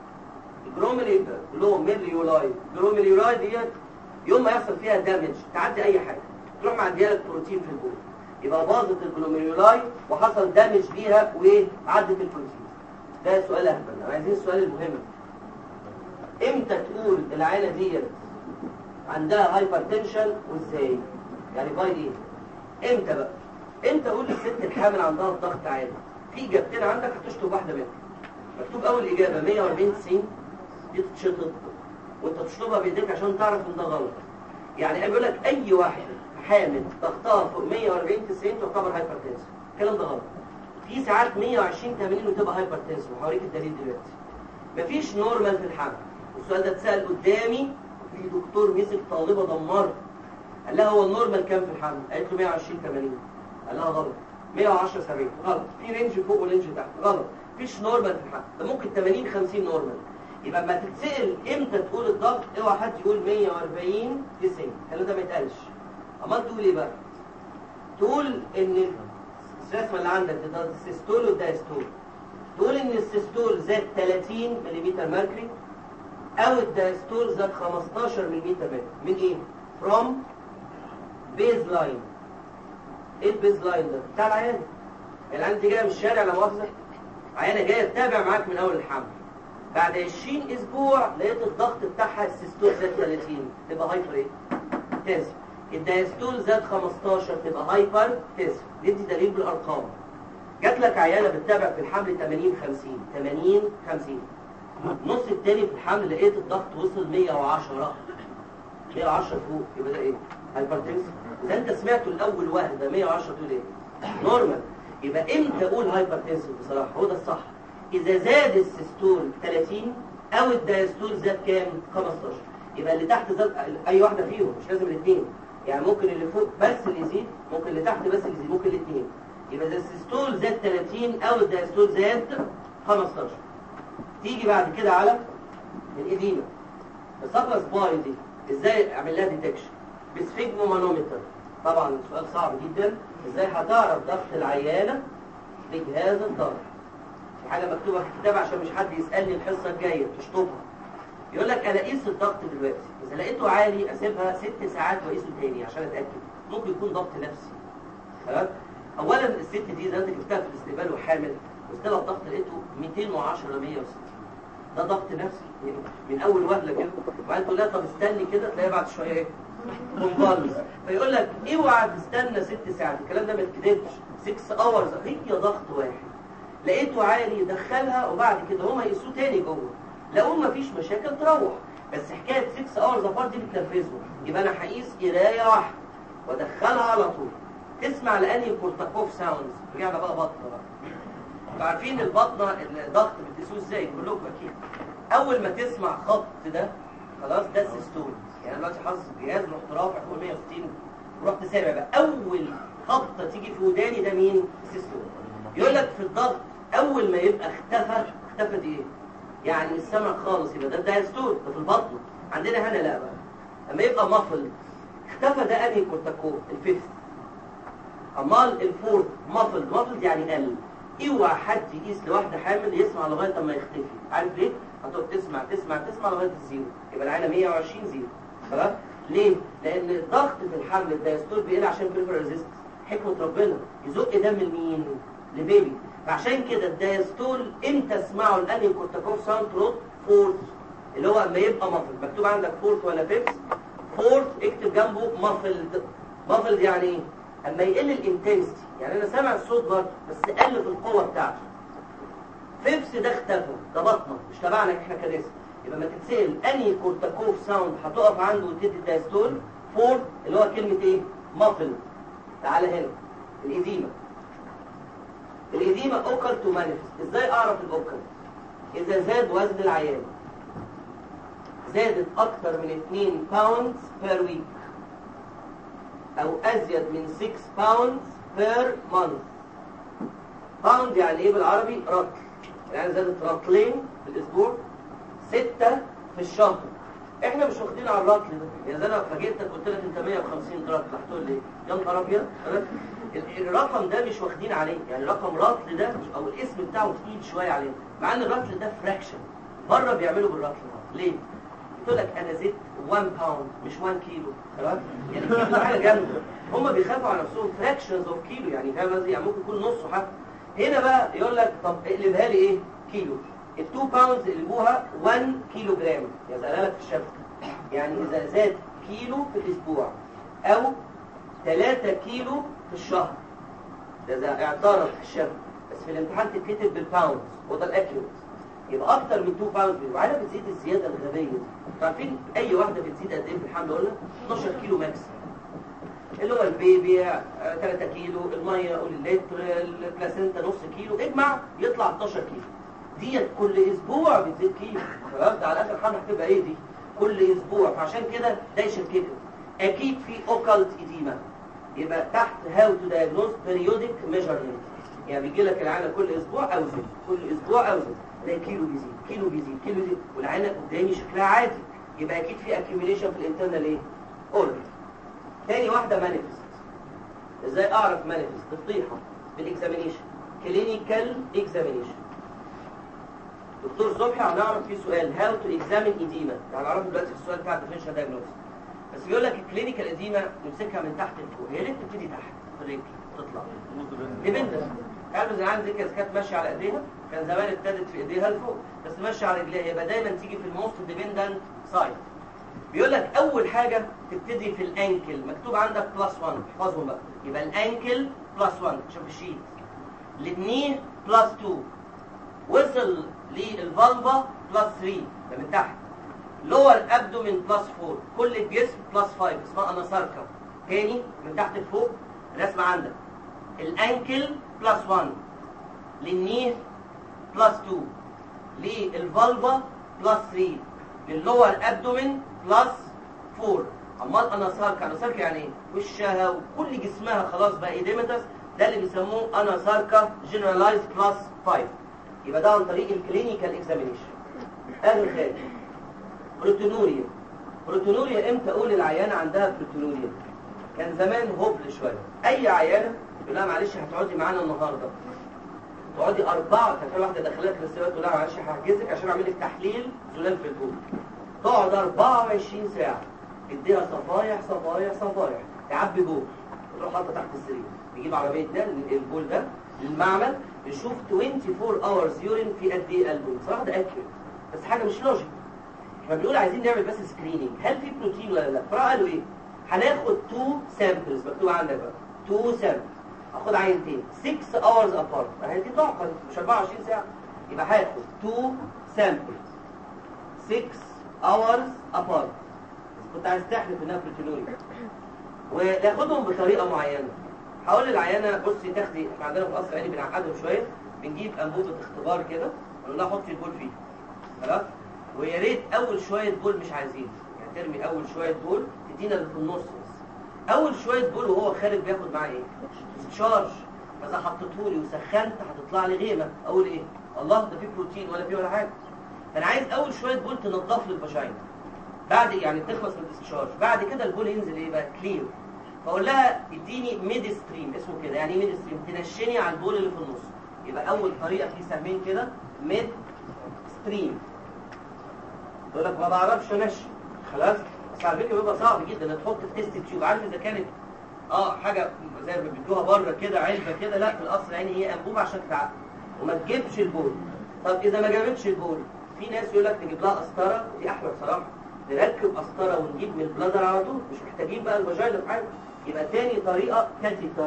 A: الجروميليولاي الجروميليولاي ديت يوم ما يحصل فيها دامج تعدي اي حاجه تروح معديه لك بروتين في البول، يبقى باظت الجلوميرولاي وحصل دامج ليها وعدت البروتين. ده سؤال اهبل. عايزين السؤال المهم، امتى تقول العيله ديت عندها هايبرتنشن وازاي؟ يعني باي ايه؟ امتى بقى؟ امتى اقول للست الحامل عندها الضغط عالي؟ في اجابتين عندك هتشطب واحده منهم. مكتوب اول اجابه مية وأربعين تسعين دي تتشطب وانت تشطبها بايديك عشان تعرف ان ده غلط. يعني بيقول لك اي واحده حامل ضغطها فوق مية وأربعين تسعين تعتبر هايبرتنسن. الكلام ده غلط. في ساعات مية وعشرين ثمانين وتبقى هايبرتنسن، وهوريك الدليل دلوقتي. مفيش نورمال في الحمل. السؤال ده اتسال قدامي في دكتور مسك طالبه دمار قال لها هو النورمال كام في الحمل؟ قالت له مية وعشرين ثمانين. قال لها غلط. مية وعشرة سبعين غلط. في رينج فوق ورينج تحت غلط. مفيش نورمال في الحمل. ده ممكن ثمانين خمسين نورمال. يبقى لما تتسال امتى تقول الضغط اوعى حد يقول مية وأربعين تسعين، الكلام ده ما يتقالش. امال تقول ايه بقى؟ تقول ان الرسمه اللي عندك ده السيستول والدايستول، تقول ان السيستول زاد ثلاثين ملم ميركوري او الدايستول زاد خمستاشر ملم ميركوري. من ايه؟ from بيز لاين. ايه البيز لاين ده؟ بتاع العيانه. العيانه دي جايه من الشارع لا مؤاخذه، عيانه جايه تتابع معاك من اول الحمل، بعد عشرين اسبوع لقيت الضغط بتاعها السيستول زاد ثلاثين، تبقى هايبر ايه؟ تنسى. الدايستول زاد خمستاشر تبقى هايبر تنسى. دي دليل بالارقام. جات لك عيانه بتتابع في الحمل ثمانين خمسين، ثمانين خمسين، النص التاني في الحمل لقيت الضغط وصل مية وعشرة، مية وعشرة فوق، يبقى ده ايه؟ هايبرتنسن. اذا انت سمعته الاول واحده مية وعشرة تقول ايه؟ نورمال. يبقى امتى اقول هايبرتنسن بصراحه؟ هو ده الصح. اذا زاد السيستول ثلاثين او الدايستول زاد كام؟ خمستاشر. يبقى اللي تحت زاد اي واحده فيهم، مش لازم الاثنين. يعني ممكن اللي فوق بس اللي يزيد، ممكن اللي تحت بس اللي يزيد، ممكن الاثنين. يبقى اذا السيستول زاد ثلاثين او الدايستول زاد خمستاشر. تيجي بعد كده على الإديمة. الصفرة سباي دي ازاي اعمل لها ديتكشن؟ بسفيجمومانومتر. طبعا سؤال صعب جدا، ازاي هتعرف ضغط العيانة بجهاز الضغط؟ في حاجة مكتوبة في الكتاب عشان مش حد يسألني الحصة الجاية تشطبها. يقول لك انا قيس الضغط دلوقتي، اذا لقيته عالي اسيبها ست ساعات واقيسه تاني عشان اتاكد، ممكن يكون ضغط نفسي. تمام؟ اولا الست دي زي انت جبتها في الاستقبال وحامل، قلت لها الضغط لقيته مئتين وعشرة ل مية وستين، ده ضغط نفسي من اول وهله كده. وبعدين تقول لها طب استني كده، تلاقيها بعد شويه ايه؟ منغلظ. فيقول لك اوعى تستنى ست ساعات، الكلام ده ما يتكتبش. ستة اورز هي ضغط واحد، لقيته عالي دخلها وبعد كده هم يقيسوه تاني جوه، لو ما فيش مشاكل تروح. بس حكايه ستة اورز ابارت دي بتنرفزه. يبقى انا هقيس قرايه واحده وادخلها على طول. تسمع لاني كورتاكوف ساوندز. رجعنا بقى بطنه بقى. انتوا عارفين البطنه الضغط بتقيسوه ازاي؟ كلكم اكيد. اول ما تسمع خط ده خلاص ده السيستول. يعني دلوقتي حاطط الجهاز رحت رافع فوق مية وستين ورحت سابع بقى، اول خبطه تيجي في وداني ده مين؟ السيستول. يقول لك في الضغط اول ما يبقى اختفى، اختفى دي ايه؟ يعني مش سامع خالص، يبقى ده الدايستول، ده في البطن. عندنا هنا لا بقى، لما يبقى مفل اختفى ده انهي كورتاكوف؟ الفيفث. امال الفورث مفل، مفل يعني قل. اوعى حد يقيس لواحده حامل يسمع لغايه اما يختفي. عارف ليه؟ هتقعد تسمع تسمع تسمع لغايه الزيرو، يبقى العينه مية وعشرين زيرو. خلاص؟ ليه؟ لان الضغط في الحمل الدايستول بيقل عشان بريفر ريزيستنس. حكمه ربنا يزق دم لمين؟ لبيبي. فعشان كده الدايستول امتى اسمعه الانهي كورتاكوف ساوند ترود؟ فورث، اللي هو اما يبقى مفل. مكتوب عندك فورث ولا فيفث؟ فورث اكتب جنبه مفلد. مفلد يعني ايه؟ اما يقل الانتنسيتي، يعني انا سامع الصوت برضه بس قل في القوه بتاعته. فيفث ده اختفى، ده بطنه مش تبعنا احنا كناس. يبقى ما تتسال انهي كورتاكوف ساوند هتقف عنده وتدي الدايستول؟ فورث، اللي هو كلمه ايه؟ مفل. تعالى هنا الإديمة. الإديمة اوكل تو مانيفست. ازاي اعرف الاوكل؟ اذا زاد وزن العيان، زادت اكتر من اتنين باوندز بير ويك او ازيد من ستة باوندز بير مانث. باوند يعني ايه بالعربي؟ رطل. يعني زادت رطلين في الاسبوع، ستة في الشهر. احنا مش واخدين على الرطل ده. يعني انا فاجئتك قلت لك انت مية وخمسين رطل، هتقول لي يا نهار ابيض. الرقم ده مش واخدين عليه، يعني رقم رطل ده او الاسم بتاعه تقيل شويه عليه، مع ان الرطل ده فراكشن. بره بيعملوا بالرطل ده ليه؟ يقول لك انا زدت واحد باوند مش واحد كيلو. خلاص؟ يعني كيلو حاجه جامده. هم بيخافوا على نفسهم فراكشنز اوف كيلو، يعني فاهم قصدي؟ يعني ممكن يكون نصه حتى. هنا بقى يقول لك طب اقلبها لي ايه؟ كيلو. ال اتنين باوندز قلبوها واحد كيلو جرام، يزعلها لك في الشبكه. يعني اذا زاد كيلو في الاسبوع او ثلاثة كيلو في الشهر، ده اذا اعترض في الشبكه، بس في الامتحان تتكتب بالباوندز وده الاكيوريت. يبقى اكتر من اتنين باوندز. وعلى بتزيد الزياده الغبيه دي. عارفين اي واحده بتزيد قد ايه في الحمل؟ قلنا اتناشر كيلو ماكس، اللي هو البيبي ثلاثة كيلو، الميه قول اللتر، البلاسينتا نص كيلو، اجمع يطلع اتناشر كيلو. ديت كل اسبوع بتزيد كيلو. خلاص؟ ده على اخر حمل هتبقى ايه دي؟ كل اسبوع. فعشان كده ده يشككك. اكيد في اوكالت ايديما. يبقى تحت هاو تو دايجنوز بيريودك ميجرمنت، يعني بيجي لك العينه كل اسبوع اوزن، كل اسبوع اوزن. ده كيلو بيزيد كيلو بيزيد كيلو بيزيد والعينه قدامي شكلها عادي، يبقى اكيد في اكيوميليشن في الانترنال ايه؟ اورجن. تاني واحده مانيفست. ازاي اعرف مانيفست؟ تفضيحه بالاكزامينيشن، كلينيكال اكزامينيشن. دكتور صبحي هنعرف فيه سؤال هاو تو اكزامين ايديما، هنعرفه دلوقتي في السؤال بتاع الديفرنشال دايجنوستس. بس بيقول لك الكلينيكال ايديما نمسكها من تحت لفوق، هي ليه بتبتدي تحت في الرجل تطلع؟ ديبندنس. عارف زي عندي كده كانت ماشيه على ايديها، كان زمان ابتدت في ايديها لفوق، بس ماشيه على رجليها، يبقى دايما تيجي في الموست ديبندنت سايد. بيقول لك اول حاجه تبتدي في الانكل، مكتوب عندك بلس واحد، احفظهم بقى، يبقى الانكل بلس واحد، شوف الشيت. الني بلس اتنين، وصل للفالفا بلس تلاتة، ده من تحت. لور ابدومين بلس اربعة، كل الجسم بلس خمسة، اسمها اناساركا. تاني من تحت لفوق الرسمه عندك، الانكل بلس واحد، للني بلس اتنين، للفالفا بلس تلاتة، لللور ابدومين بلس اربعة. امال اناساركا، اناساركا يعني ايه؟ وشها وكل جسمها خلاص بقى ايديمتس، ده اللي بيسموه اناساركا جنرالايز بلس خمسة. يبقى ده عن طريق الكلينيكال اكزامينيشن. اخر حاجه بروتونوريا. بروتونوريا امتى اقول العيانه عندها بروتونوريا؟ كان زمان هبل شويه، اي عيانه يقول لها معلش هتقعدي معانا النهارده، تقعدي اربعه، كان في واحده دخلت الاستقبال تقول لها معلش هحجزك عشان اعمل لك تحليل زلال في البول، تقعد اربعة وعشرين ساعه، اديها صفايح صفايح صفايح، تعبي بول، تروح حاطه تحت السرير، نجيب عربيه نقل البول ده للمعمل، نشوف اربعة وعشرين اورز يورين في قد ايه قلبه. بصراحه ده اكيوريت بس حاجه مش لوجيك. احنا بنقول عايزين نعمل بس سكريننج، هل في بروتين ولا لا؟ فقالوا ايه؟ هناخد اتنين سامبلز، مكتوب عندك بقى اتنين سامبلز، اخد عينتين ستة اورز ابارت، اهي دي طاقه مش اربعة وعشرين ساعه، يبقى هاخد اتنين سامبلز ستة اورز ابارت. كنت عايز تحلف انها بروتينوريا، وناخدهم بطريقه معينه. هقول للعيانه بصي تاخدي، احنا عندنا في القصر العيني بنعقدهم شويه، بنجيب انبوبه اختبار كده ونقول لها حطي البول فيه، خلاص؟ ويا ريت اول شويه بول مش عايزين، يعني ترمي اول شويه بول تدينا اللي في النص بس. اول شويه بول وهو خارج بياخد معاه ايه؟ تشارج. فاذا حطيتهولي وسخنت هتطلع لي غيمه، اقول ايه؟ الله ده فيه بروتين ولا فيه ولا حاجه. فانا عايز اول شويه بول تنضف لي الفاجينا، بعد يعني تخلص من الديسشارج، بعد كده البول ينزل ايه بقى؟ كلير. فاقول لها اديني ميد ستريم، اسمه كده، يعني ايه ميد ستريم؟ تنشني على البول اللي في النص. يبقى اول طريقه في سهمين كده ميد ستريم. تقول لك ما بعرفش انشن، خلاص؟ بس على فكره بيبقى صعب جدا انك تحط في تيست تيوب، عارف اذا كانت اه حاجه زي ما بيدوها بره كده علبه كده، لا في القصر العيني هي انبوبه عشان تتعقد وما تجيبش البول. طب اذا ما جابتش البول، في ناس يقول لك نجيب لها قسطره، دي احلى بصراحه، نركب قسطره ونجيب من البلادر على طول، مش محتاجين بقى الفاجينا في حاجه. يبقى تاني طريقه كاتيتر.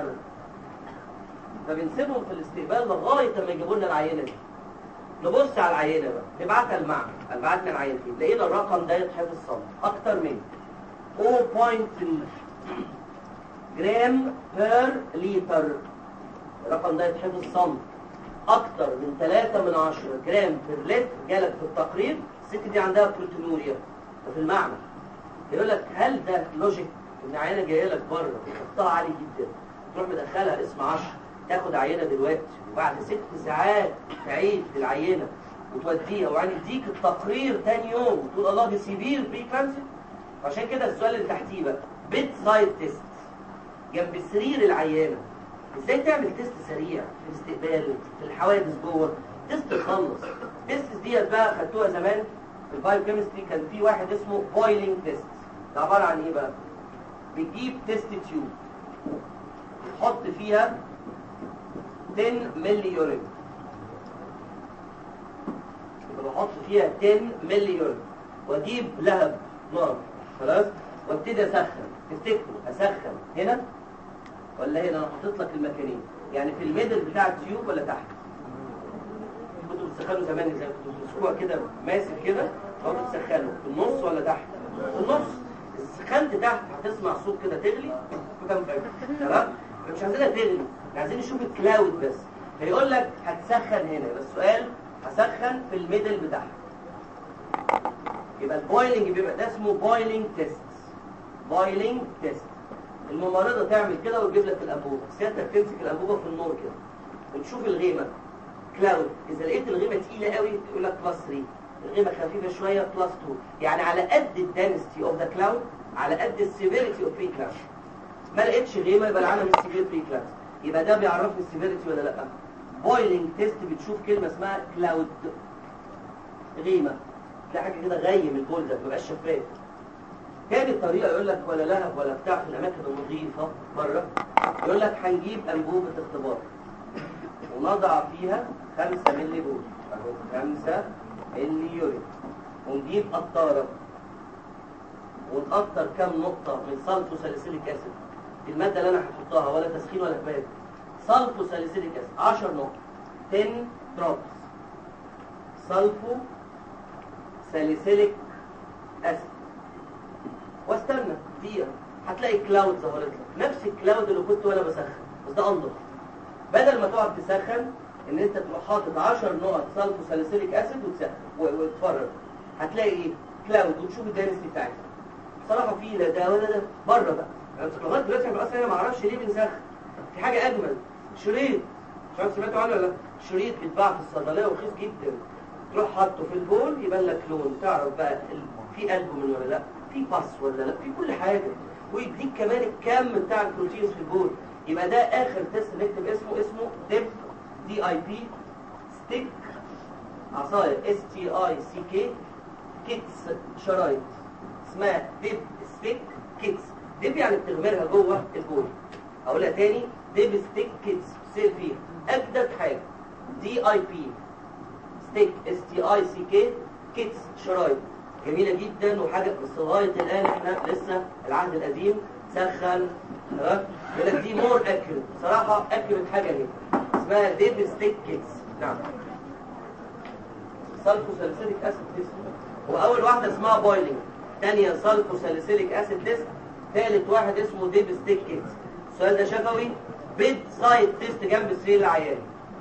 A: فبنسيبهم في الاستقبال لغايه لما يجيبوا لنا العينه دي. نبص على العينه بقى، نبعتها المعمل، بعتنا العينتين، لقينا الرقم ده يتحفظ صم اكتر من صفر فاصلة ثلاثة جرام بير لتر. الرقم ده يتحفظ صم اكتر من ثلاثة من عشرة جرام بير لتر، جالك في التقرير الست دي عندها بروتينوريا في المعمل. يقول لك هل ده لوجيك ان عينه جايه لك بره ضغطها عالي جدا، تروح مدخلها اسم عشرة، تاخد عينه دلوقتي وبعد ست ساعات تعيد العينه وتوديها وبعدين يديك التقرير تاني يوم وتقول الله دي سيفير بري كانسر؟ عشان كده السؤال اللي تحتيه بقى بيت سايد تيست جنب سرير العيانه. ازاي تعمل تيست سريع في الاستقبال في الحوادث جوه؟ تيست تخلص. التيست ديت بقى خدتوها زمان في البايو كيمستري، كان في واحد اسمه بويلينج تيست. ده عباره عن ايه بقى؟ بتجيب تيست تيوب تحط فيها عشرة مللي يورين، بحط فيها عشرة مللي يورين واجيب لهب نار، خلاص، وابتدي اسخن. تفتكروا اسخن هنا ولا هنا؟ انا حطيت لك المكانين، يعني في الميدل بتاع التيوب ولا تحت؟ كنتوا بتسخنوا زمان ازاي؟ كنتوا بتمسكوها كده ماسك كده تقعدوا تسخنوا في النص ولا تحت؟ في النص. سخنت تحت هتسمع صوت كده تغلي تمام؟ مش عايزينها تغلي، عايزين نشوف الكلاود بس. فيقول لك هتسخن هنا، بس السؤال هسخن في الميدل بتاعها. يبقى البويلنج بيبقى ده اسمه بويلنج تيست. بويلنج تيست. الممرضه تعمل كده وتجيب لك الانبوبه، سيادتك تمسك الانبوبه في النور كده وتشوف الغيمه كلاود. اذا لقيت الغيمه تقيله قوي يقول لك كلاس ثلاثة، الغيمه خفيفه شويه كلاس اتنين. يعني على قد الدنسيتي اوف ذا كلاود على قد السيفيريتي اوف بري كلاس. ما لقيتش غيمه يبقى العالم السيفير بري كلاس. يبقى ده بيعرفني السيفيريتي ولا لا. بويلنج تيست بتشوف كلمه اسمها كلاود، غيمه، تلاقي حاجه كده غيم البول ده ما بيبقاش شفاف. تاني طريقه يقول لك ولا لهب ولا بتاع في الاماكن النظيفه بره، يقول لك هنجيب انبوبه اختبار ونضع فيها خمسة مللي بول اهو، خمسة مللي يورين، ونجيب قطاره ونقطر كام نقطه من سلفو ساليسيليك اسيد، الماده اللي انا هحطها ولا تسخين ولا كباب، سلفو ساليسيليك اسيد عشر نقط، عشرة دروبس سلفو ساليسيليك اسيد، واستنى دقيقه هتلاقي كلاود ظهرت لك، نفس الكلاود اللي كنت وانا بسخن بس ده انضف. بدل ما تقعد تسخن ان انت تروح حاطط عشر نقط سلفو ساليسيليك اسيد وتسخن وتفرج، هتلاقي ايه؟ كلاود، وتشوف الدنسيتي بتاعتها. بصراحه في لا ده ولا ده بره بقى، يعني لغايه دلوقتي انا اصلا انا ما اعرفش ليه بنسخن. في حاجه اجمل، شريط، مش عارف سمعتوا عنه ولا لا؟ شريط بيتباع في الصيدليه ورخيص جدا، تروح حاطه في البول يبان لك لون، تعرف بقى في البومين ولا لا، في باس ولا لا، في كل حاجه، ويديك كمان الكم بتاع البروتينز في البول. يبقى ده اخر تيست نكتب اسمه، اسمه ديب دي اي بي ستيك، عصايه اس تي اي سي كي كيتس، شرايط اسمها ديب ستيك كيتس. ديب يعني بتغمرها جوه البول. اقولها تاني، ديب ستيك كيتس، سير فيها اجدد حاجه، دي اي بي ستيك اس تي اي سي كي كيتس، شرايط جميله جدا وحاجه، بس لغايه الان احنا لسه العهد القديم سخن، ها يقول لك دي مور اكيوريت، بصراحه اكيوريت حاجه هنا اسمها ديب ستيك كيتس. نعم، سلفو ساليسيليك اسيد تيست، واول واحده اسمها بويلنج، ثانيه سلفو ساليسيليك اسيد تيست، ثالث واحد اسمه ديب ستيك كيتس. السؤال ده شفوي، بيد سايد تيست جنب السرير العيان.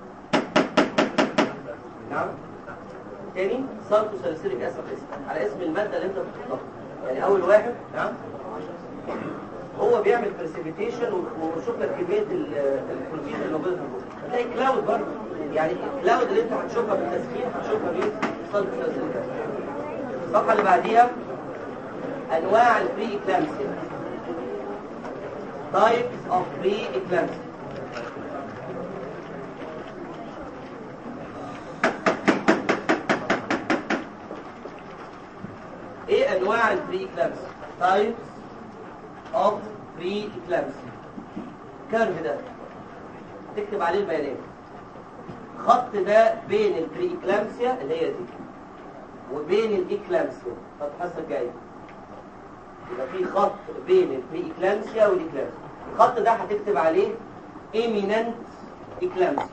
A: نعم، تاني سلفو ساليسيليك اسيد تيست على اسم الماده اللي انت بتحطها. يعني اول واحد نعم هو بيعمل بريسيبيتيشن ويشوف لك كميه البروتين اللي موجوده في الجسم. هتلاقي كلاود برضه، يعني الكلاود اللي انت هتشوفها في التسخين هتشوفها في سلفو ساليسيليك اسيد. الصفحه اللي بعديها انواع البري اكلامسيا، types of pre-eclampsia. ايه انواع البري اكلامسيا؟ types of pre-eclampsia. كيرف ده تكتب عليه البيانات، خط ده بين البري اكلامسيا اللي هي دي وبين الاكلامسيا. طب الحصه الجايه يبقى في خط بين البري اكلامسيا والاكلامسيا، الخط ده هتكتب عليه imminent eclampsia،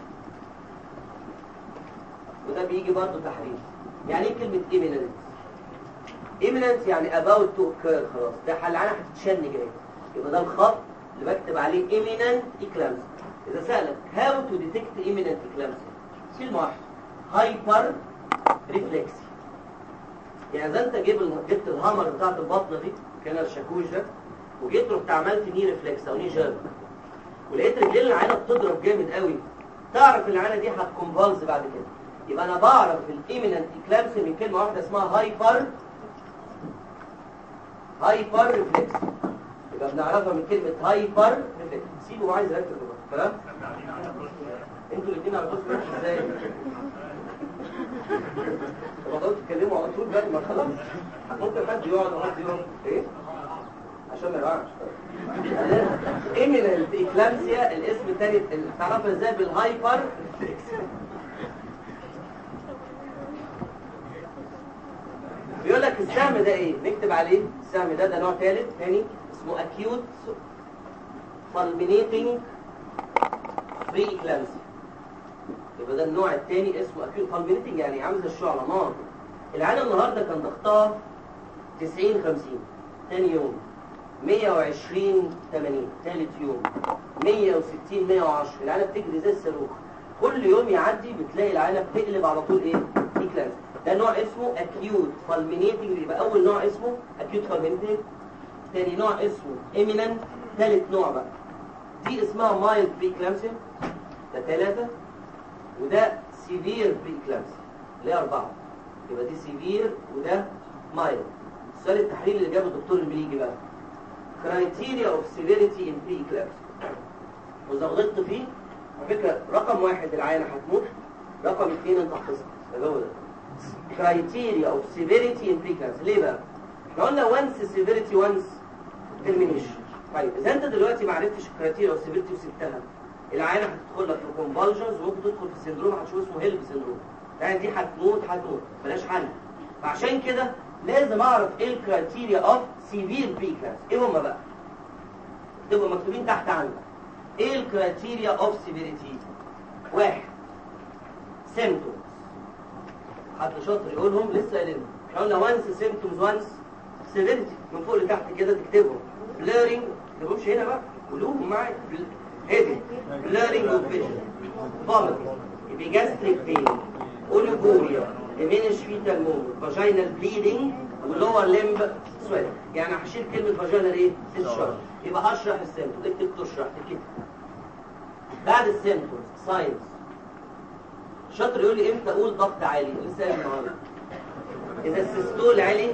A: وده بيجي برضه تحريف. يعني ايه كلمه imminent؟ imminent يعني about to occur، خلاص ده حلقانه هتتشن جاي، يبقى ده الخط اللي بكتب عليه imminent eclampsia. اذا سالك how to detect imminent eclampsia، كلمه واحده، hyper reflexy. يعني اذا انت جيب جبت الهامر بتاعت البطنه دي كان الشاكوش ده، وجيت رحت عملت ني ريفلكس او ني جيرك، ولقيت رجلين العينه بتضرب جامد قوي، تعرف العينه دي هتكونفالز بعد كده. يبقى انا بعرف الايميننت اكلامسي من كلمه واحده اسمها هايبر هايبر ريفلكس، يبقى بنعرفها من كلمه هايبر ريفلكس. سيبه عايز يركز بقى، تمام؟ انتوا الاثنين على طول ازاي؟ تقعدوا تتكلموا على طول بقى، ما خلاص ممكن حد يقعد وحد يقعد ايه عشان ما يقعش. ايميننت اكلامسيا الاسم الثاني تعرفها ازاي؟ بالهايبر ريفلكس. بيقول لك السهم ده ايه؟ نكتب عليه السهم ده، ده نوع ثالث ثاني اسمه acute fulminating pre-eclampsia. يبقى ده النوع الثاني اسمه acute fulminating، يعني عامل زي الشعلة نار. العينة النهارده كان ضغطها تسعين خمسين، ثاني يوم مية وعشرين ثمانين، ثالث يوم مية وستين مية وعشرة، العينة بتجري زي الصاروخ. كل يوم يعدي بتلاقي العينة بتقلب على طول ايه؟ eclampsia. ده نوع اسمه acute fulminating، يبقى أول نوع اسمه acute fulminating، ثاني نوع اسمه imminent، ثالث نوع بقى دي اسمها mild preeclampsia، ده ثلاثة، وده سيفير بري اكلامسيا اللي هي أربعة، يبقى دي سيفير وده مايلد. السؤال التحليل اللي جابه الدكتور المليجي بقى كرايتيريا اوف سيفيريتي ان بري اكلامسيا، واذا غلطت فيه على فكره رقم واحد العينه هتموت، رقم اثنين انت هتخسر. ده هو ده كرايتيريا اوف سيفيريتي ان بري اكلامسيا. ليه بقى؟ احنا قلنا وانس سيفيريتي وانس ترمينيشن. طيب اذا انت دلوقتي ما عرفتش الكرايتيريا اوف سيفيريتي وسبتها، العينه هتدخل لك في كونفالجنز وممكن تدخل في سندروم هتشوف اسمه هيلب سندروم. يعني دي هتموت هتموت بلاش حل. فعشان كده لازم اعرف ايه الكرايتيريا اوف سيفير بري اكلامسيا. ايه هم بقى؟ تبقوا مكتوبين تحت عندك. ايه الكرايتيريا اوف سيفيريتي؟ واحد سيمبتومز، حد شاطر يقولهم لسه قايلينهم. احنا قلنا وانس سيمبتومز وانس سيفيريتي، من فوق لتحت كده تكتبهم. بليرنج، ما تكتبهمش هنا بقى، قولوهم معايا. هيدي، بليرنج اوف فيجن، فوميتنج، ايبيجاستريك بين، اوليجوريا، ديمينش فيتال موفمنت، فاجينال بليدنج، ولور ليمب سويت. يعني هشيل كلمه فاجينال ايه؟ الشرح. يبقى هشرح السيمبتوم، اكتب تشرح كده. بعد السيمبتومز ساينز. شاطر يقول لي امتى اقول ضغط عالي؟ لسه قايل النهارده. اذا السيستول عالي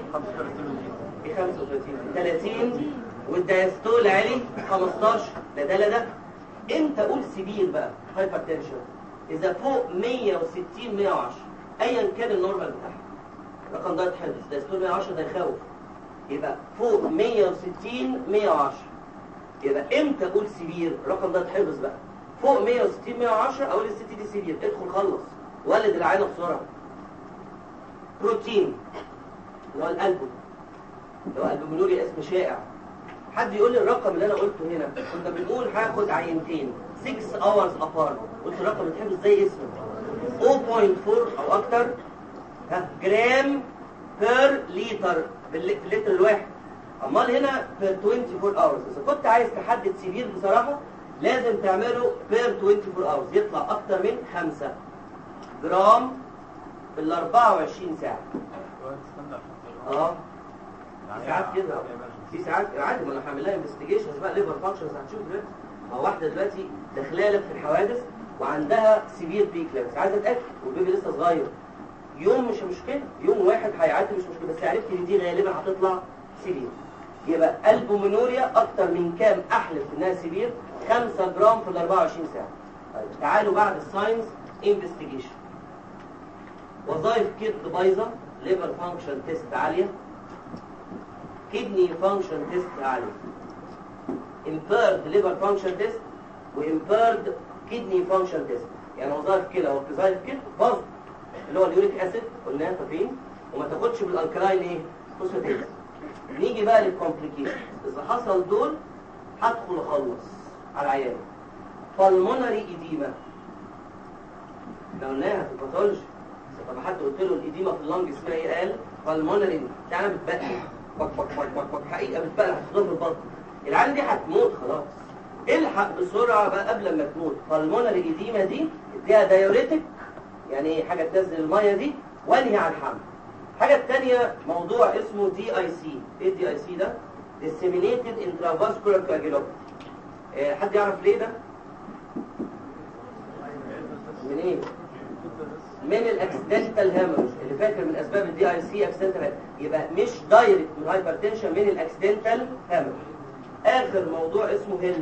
A: ب خمسة وثلاثين ثلاثين والدايستول عالي خمستاشر، لا ده لا ده. امتى اقول سيفير بقى هايبرتنشن؟ اذا فوق مية وستين مية وعشرة ايا كان النورمال بتاعها. الرقم ده يتحفظ، دايستول مية وعشرة ده يخوف. يبقى فوق مية وستين مية وعشرة. يبقى امتى اقول سيفير؟ الرقم ده يتحفظ بقى. فوق مية وستين مية وعشرة اقول الست دي سيفير، ادخل خلص ولد العينه بسرعه. بروتين اللي هو القلب، اللي هو البومينوريا اسم شائع. حد يقول لي الرقم اللي انا قلته هنا، كنا بنقول هاخد عينتين ستة اورز ابارت، قلت الرقم يتحفظ زي اسمه صفر فاصلة أربعة او اكتر ها جرام بير لتر في اللتر الواحد. امال هنا بير أربعة وعشرين اورز. اذا كنت عايز تحدد سيفير بصراحه لازم تعمله بير أربعة وعشرين اورز، يطلع اكتر من خمسة جرام في ال أربعة وعشرين ساعه. اه في ساعات كده، في ساعات عادي. ما انا هعمل لها انفستيجيشنز بقى ليفر فانكشنز هتشوف دلوقتي. ما واحده دلوقتي داخله لك في الحوادث وعندها سيفير بري اكلامسيا، عايزه اتاكد والبيبي لسه صغير. يوم مش مشكله، يوم واحد هيعدي مش مشكله، بس عرفت ان دي غالبا هتطلع سيفير. يبقى البومينوريا اكتر من كام احلف انها سيفير؟ خمسة جرام في ال أربعة وعشرين ساعه. طيب تعالوا بعد الساينس انفستيجيشن. وظائف كبد بايظه، ليفر فانكشن تيست عاليه، كدني فانكشن تيست عاليه، impaired liver function test و impaired kidney function test. يعني وظائف كلى ووظائف كلى باظ، اللي هو اليوريك اسيد قلناها فاكرين، وما تاخدش بالالكلاين ايه؟ فوسفاتيز. نيجي بقى للكومبليكيشن. اذا حصل دول هدخل اخلص على العيان. pulmonary edema لو قلناها في الباثولوجي. طب حد قلت له الاديمه في اللنج اسمها ايه؟ قال pulmonary، يعني بتبقى بك بك بك بك بك حقيقه بتبقى هتضرب في البطن. العيان دي هتموت خلاص، الحق بسرعه بقى قبل ما تموت. pulmonary edema دي اديها دايوريتك، يعني ايه؟ حاجه تنزل الميه دي وانهي على الحمل. الحاجه الثانيه موضوع اسمه دي اي سي. ايه الدي اي سي ده؟ disseminated intravascular coagulopathy. إيه حد يعرف ليه ده؟ من ايه؟ من الاكسيدنتال هيموريج. اللي فاكر من اسباب الدي اي سي اكسيدنتال، يبقى مش دايركت من هايبرتنشن، من الاكسيدنتال هيموريج. اخر موضوع اسمه هيلب.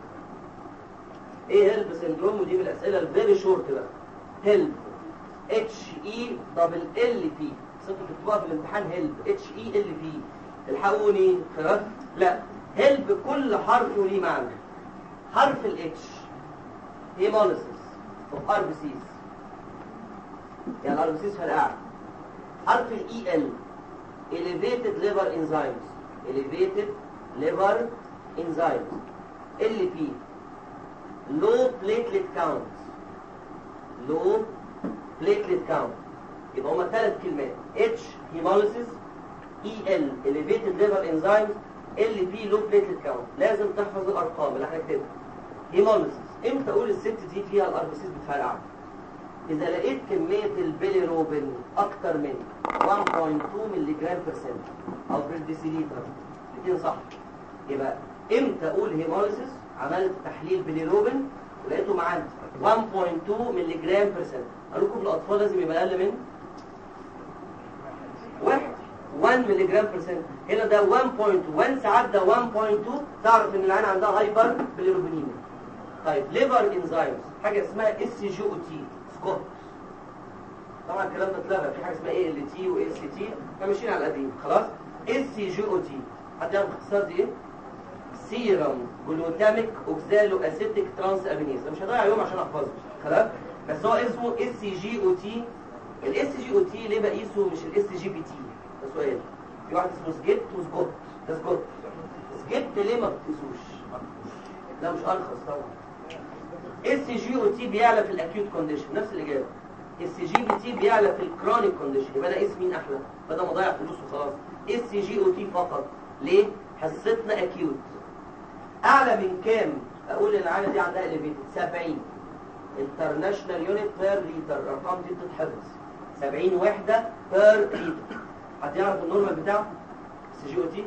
A: ايه هيلب سندروم؟ ودي من الاسئله الفيري شورت بقى. هيلب اتش اي دبل ال بي، صفه تكتبوها في الامتحان هيلب اتش اي ال بي. الحقوني خلاص؟ لا، هيلب كل حرف ليه معنى. حرف الاتش هيموليسيس اوف ار بي سيز، يعني الار بي سيز فرقعه. حرف الاي ال elevated liver enzymes، elevated liver enzymes. ال بي low platelet count، low platelet count. يبقى هما ثلاث كلمات: H hemolysis، E L elevated liver enzymes، ال بي low platelet count. لازم تحفظ الارقام اللي هنكتبها. hemolysis امتى اقول الست دي فيها الار بي سيز بتفرقع؟ اذا لقيت كميه البيليروبين اكتر من واحد فاصلة اتنين مللي جرام برسنت او بالديسيليتر، الاثنين صح. يبقى امتى اقول هيموليسيس؟ عملت تحليل بيليروبين ولقيته معانا واحد فاصلة اتنين مللي جرام برسنت. قالوا لكم الاطفال لازم يبقى اقل من واحد واحد مللي جرام برسنت. هنا ده واحد فاصلة اتنين، وانس عدى واحد فاصلة اتنين تعرف ان العين عندها هايبر بيليروبينيميا. طيب ليفر انزيمز حاجه اسمها اس جي او تي سكوت. طبعا الكلام ده اتلغى، في حاجه اسمها اي ال تي واي اس تي، احنا ماشيين على القديم خلاص. اس جي او تي حد يعرف الاختصار دي ايه؟ سيرم جلوتاميك اوكزالو اسيتيك ترانس امينيز. مش هضيع يوم عشان احفظه خلاص، بس هو اسمه اس جي او تي. الاس جي او تي ليه بقيسه مش الاس جي بي تي؟ ده سؤال. في واحد اسمه سجيت وسجوت. ده سجوت. سجيت ليه ما بتقيسوش؟ لا مش ارخص طبعا. اس جي او تي بيعلى في الاكيوت كونديشن، نفس الاجابه. اس جي بي تي بيعلى في الكرونيك كونديشن. يبقى انا اقيس مين احلى؟ بدل ما اضيع فلوس وخلاص. اس جي او تي فقط. ليه؟ حصتنا اكيوت. اعلى من كام؟ اقول ان العينه دي عندها اليفيتد سبعين انترناشونال يونت بير لتر. الارقام دي بتتحفظ. سبعين وحده بير لتر. حد يعرف النورمال بتاعه؟ اس جي او تي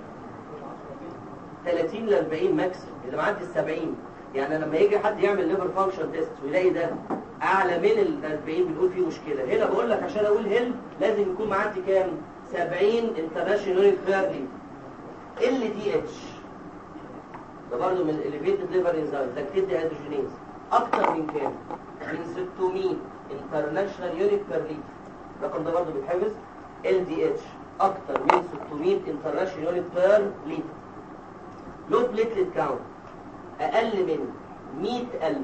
A: ثلاثين ل اربعين ماكسيمم. اللي معدي ال سبعين يعني لما يجي حد يعمل ليفر فانكشن تيست ويلاقي ده اعلى من ال اربعين بنقول فيه مشكله. هنا بقول لك عشان اقول هيل لازم يكون معدي كام؟ سبعين انترناشونال يونت بير لتر. ال دي اتش ده برضه من الاليفيتد ليفر انزايم، ده بتدي هيدروجينيز اكتر من كام؟ من ستمية انترناشونال يونت بير لتر. الرقم ده برضه بيتحفظ. ال دي اتش اكتر من ستمية انترناشونال يونت بير لتر. لو بليتلت كاونت اقل من مئة ألف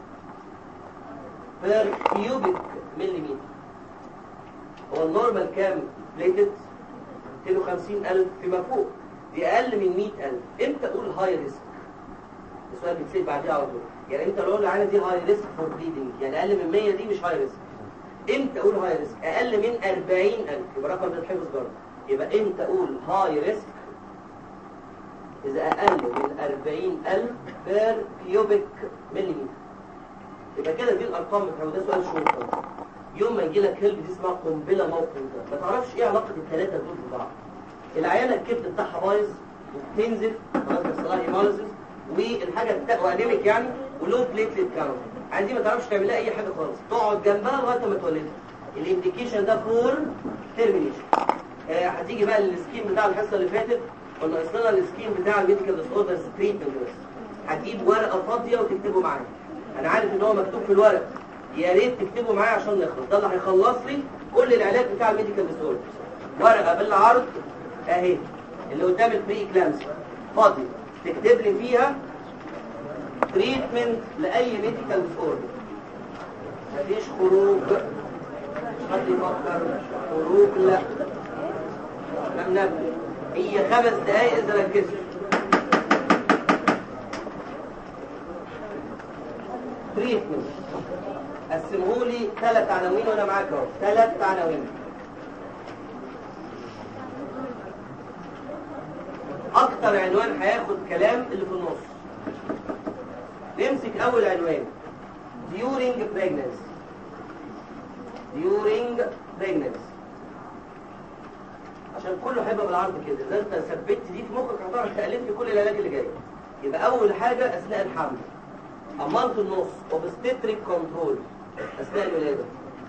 A: بير كيوبيك مليمتر. هو النورمال كام بليتلت؟ مئتين وخمسين ألف فيما فوق. دي اقل من مئة ألف. امتى اقول هاي ريسك؟ السؤال بيتسال بعديها على طول. يعني امتى اقول العينه دي هاي ريسك فور بليدنج؟ يعني اقل من مية دي مش هاي ريسك. امتى اقول هاي ريسك؟ اقل من أربعين ألف. يبقى الرقم ده اتحفظ برضه. يبقى امتى اقول هاي ريسك؟ اذا اقل من أربعين ألف بير كيوبيك مليمتر. يبقى كده دي الارقام بتاعته. ده سؤال شورت. يوم ما يجي لك هيلب دي اسمها قنبله موقوته، ما تعرفش ايه علاقه الثلاثه دول ببعض. العيانه الكبد بتاعها بايظ وبتنزف خلاص بيحصل لها هيماليسيس، والحاجه بتاعها انيميك يعني ولو بليتلت كاونت. عايزين ما تعرفش تعمل لها اي حاجه خالص، تقعد جنبها لغايه ما تولدها. الانديكيشن ده فور تيرمينيشن. آه هتيجي بقى للسكيم بتاع الحصه اللي فاتت، قلنا اصلنا السكيم بتاع الميديكال ديس اوردرز تريتمنت. هتجيب ورقه فاضيه وتكتبه معايا. انا عارف ان هو مكتوب في الورق، يا ريت تكتبه معايا عشان نخلص. ده اللي هيخلص لي كل العلاج بتاع الميديكال ديس اوردرز. ورقه بالعرض اهي اللي قدام البري اكلامسي فاضي، تكتب لي فيها تريتمنت لاي ميديكال ديس اوردر. مفيش خروج. مش حد يفكر خروج، لا لا نبدا. هي خمس دقايق اذا ركزت. تريتمنت قسمهولي ثلاث عناوين وانا معاك اهو. ثلاث عناوين. اكتر عنوان هياخد كلام اللي في النص. نمسك اول عنوان during pregnancy. during pregnancy عشان كله هيبقى بالعرض كده. اذا انت ثبت دي في مخك هتعرف تألف لي كل العلاج اللي جاي. يبقى اول حاجه اثناء الحمل. امان في النص obstetric control اثناء الولاده.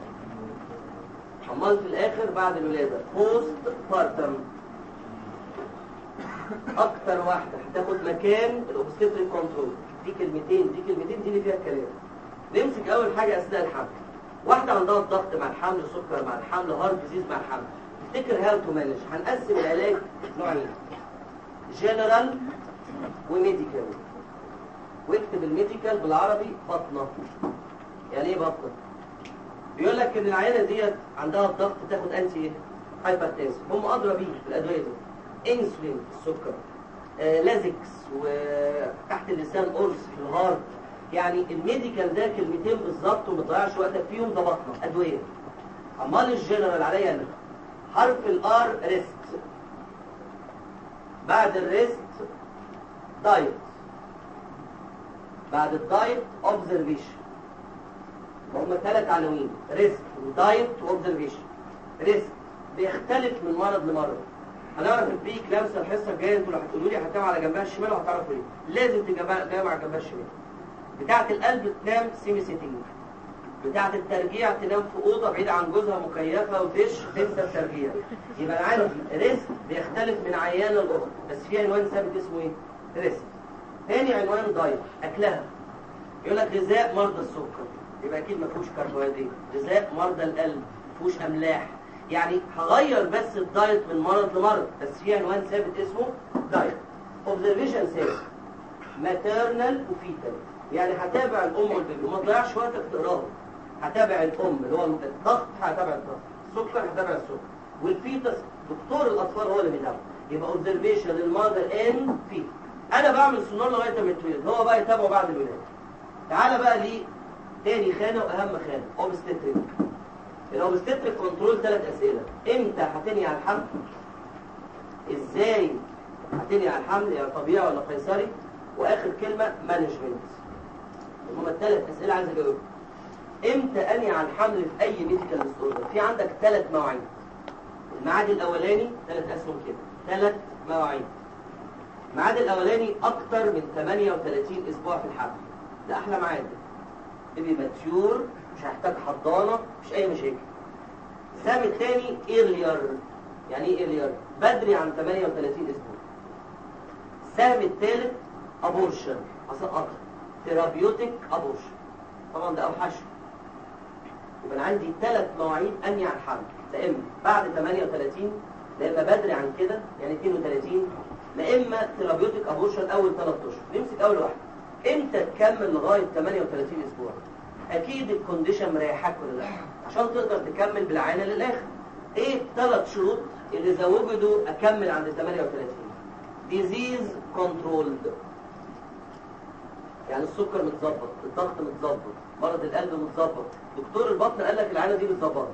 A: امان في الاخر بعد الولاده post partum. اكتر واحده هتاخد مكان الاوبستريك كنترول. دي كلمتين دي كلمتين دي اللي فيها الكلام. نمسك اول حاجه اثناء الحمل. واحده عندها الضغط مع الحمل، سكر مع الحمل، هارت ديزيز مع الحمل. تفتكر هاو تو مانج. هنقسم العلاج نوعين، جنرال وميديكال. واكتب الميديكال بالعربي بطنه. يعني ايه بطنه؟ بيقول لك ان العيانه ديت عندها الضغط تاخد انتي ايه؟ هايبرتنسيف. هم ادرى بيه الادويه دي. انسولين السكر، آه لازكس، وتحت اللسان قرص في الهارت. يعني الميديكال ده كلمتين بالظبط وما تضيعش وقتك فيهم. ده بطنه ادويه. امال الجنرال عليا انا حرف الار ريست. بعد الريست دايت. بعد الدايت اوبزرفيشن. هم ثلاث عناوين، ريست ودايت واوبزرفيشن. ريست بيختلف من مرض لمرض. هنعرف البري كلامسة الحصه الجايه. انتوا اللي هتقولوا لي هتجمع على جنبها الشمال وهتعرفوا ليه. لازم تجمع على جنبها الشمال. بتاعه القلب تنام سيمي سيتنج، بتاعه الترجيع تنام في اوضه بعيد عن جوزها مكيفه ودش تنسى الترجيع. يبقى انا عندي ريسك بيختلف من عيان لاخرى، بس في عنوان ثابت اسمه ايه؟ ريسك. تاني عنوان دايت، اكلها. يقول لك غذاء مرضى السكر، يبقى اكيد ما فيهوش كربوهيدرات. غذاء مرضى القلب ما فيهوش املاح. يعني هغير بس الدايت من مرض لمرض، بس في عنوان ثابت اسمه دايت. اوبزرفيشن ثابت، ماتيرنال وفيتال. يعني هتابع الام والبيبي وما تضيعش وقتك تقراهم. هتابع الام اللي هو الضغط، هتابع الضغط، السكر هتابع السكر، والفيتس دكتور الاطفال هو اللي بيتابع. يبقى اوبزرفيشن للماذر ان فيت. انا بعمل سونار لغايه ما يتولد، هو بقى يتابعه بعد الولاده. تعالى بقى ليه تاني خانه واهم خانه، اوبستريك. الاوبستريك كنترول ثلاث اسئله: امتى هتنهي على الحمل؟ ازاي هتنهي على الحمل، يعني طبيعي ولا قيصري؟ واخر كلمه مانجمنت. هما الثلاث اسئله عايز اجاوبهم. امتى انهي على الحمل في اي ميديكال ديسوردر؟ في عندك ثلاث مواعيد. الميعاد الاولاني ثلاث اسهم كده، ثلاث مواعيد. الميعاد الاولاني اكتر من ثمانية وثلاثين اسبوع في الحمل، ده احلى ميعاد. بيبي ماتيور، مش هيحتاج حضانه، مش اي مشاكل. السهم الثاني ايرلير. يعني ايه ايرلير؟ بدري عن ثمانية وثلاثين اسبوع. السهم الثالث ابورشن، اسقط ثيرابيوتيك ابورشن، طبعا ده اوحش. يبقى انا عندي ثلاث مواعيد انهي على الحمل، لا اما بعد ثمانية وثلاثين، لا اما بدري عن كده يعني اثنين وثلاثين، لا اما ثيرابيوتيك ابورشن اول ثلاث اشهر. نمسك اول واحده، امتى تكمل لغايه ثمانية وثلاثين اسبوع؟ اكيد الكونديشن مريحاك ولا لا، عشان تقدر تكمل بالعينه للاخر. ايه الثلاث شروط اللي اذا وجدوا اكمل عند ثمانية وثلاثين؟ ديزيز كنترولد، يعني السكر متظبط، الضغط متظبط، مرض القلب متظبط، دكتور البطن قال لك العينه دي متظبطه.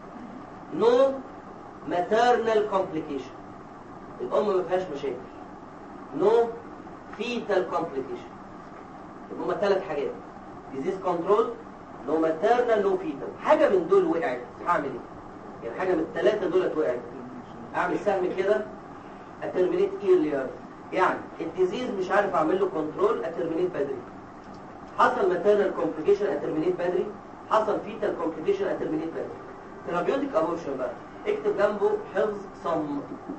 A: نو ماتيرنال كومبليكيشن، الام ما فيهاش مشاكل. نو فيتال كومبليكيشن. يبقى هما ثلاث حاجات: ديزيز كنترول، نو ماتيرنال، نو فيتال. حاجه من دول وقعت هعمل ايه؟ يعني حاجه من الثلاثه دولت وقعت، اعمل سهم كده اترمينيت ايرلير. يعني الديزيز مش عارف اعمل له كنترول، اترمينيت بدري. حصل ماتيرنال كومبليكيشن، اترمينيت بدري. حصل فيتال كومبليكيشن، اترمينيت بدري. ثيرابيوتيك ابورشن بقى اكتب جنبه حفظ صم.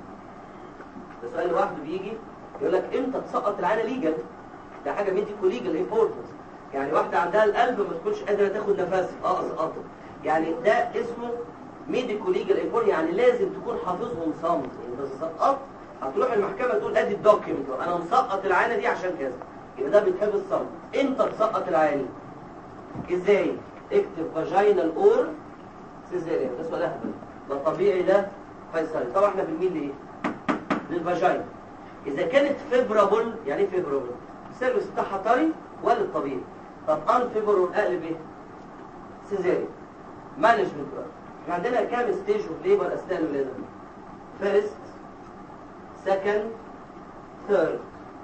A: ده سؤال لوحده بيجي يقول لك امتى تسقط العينه ليجل؟ ده حاجه ميديكو ليجل امبورتنس. يعني واحده عندها القلب ما تكونش قادره تاخد نفسها، اه اسقطها. يعني ده اسمه ميديكو ليجل امبورتنس، يعني لازم تكون حافظهم صم. يعني بس سقطت هتروح المحكمه تقول ادي الدوكيمنت انا مسقط العينه دي عشان كذا، يبقى ده بيتحفظ صم. امتى تسقط العينه؟ ازاي؟ اكتب فاجينال اور سيزيريان. ده سؤال اهبل، ده طبيعي ده قيصري. طبعا احنا بنميل لايه؟ للفاجينا. اذا كانت فيبرابل، يعني ايه فيبرابل؟ السيرفس بتاعها طري ولا الطبيعي؟ طب ان فيبرابل اقلب ايه؟ سيزيريان. مانجمنت بقى، احنا عندنا كام ستيج اوف ليبر اثناء الولاده؟ فيرست، سكند، ثيرد.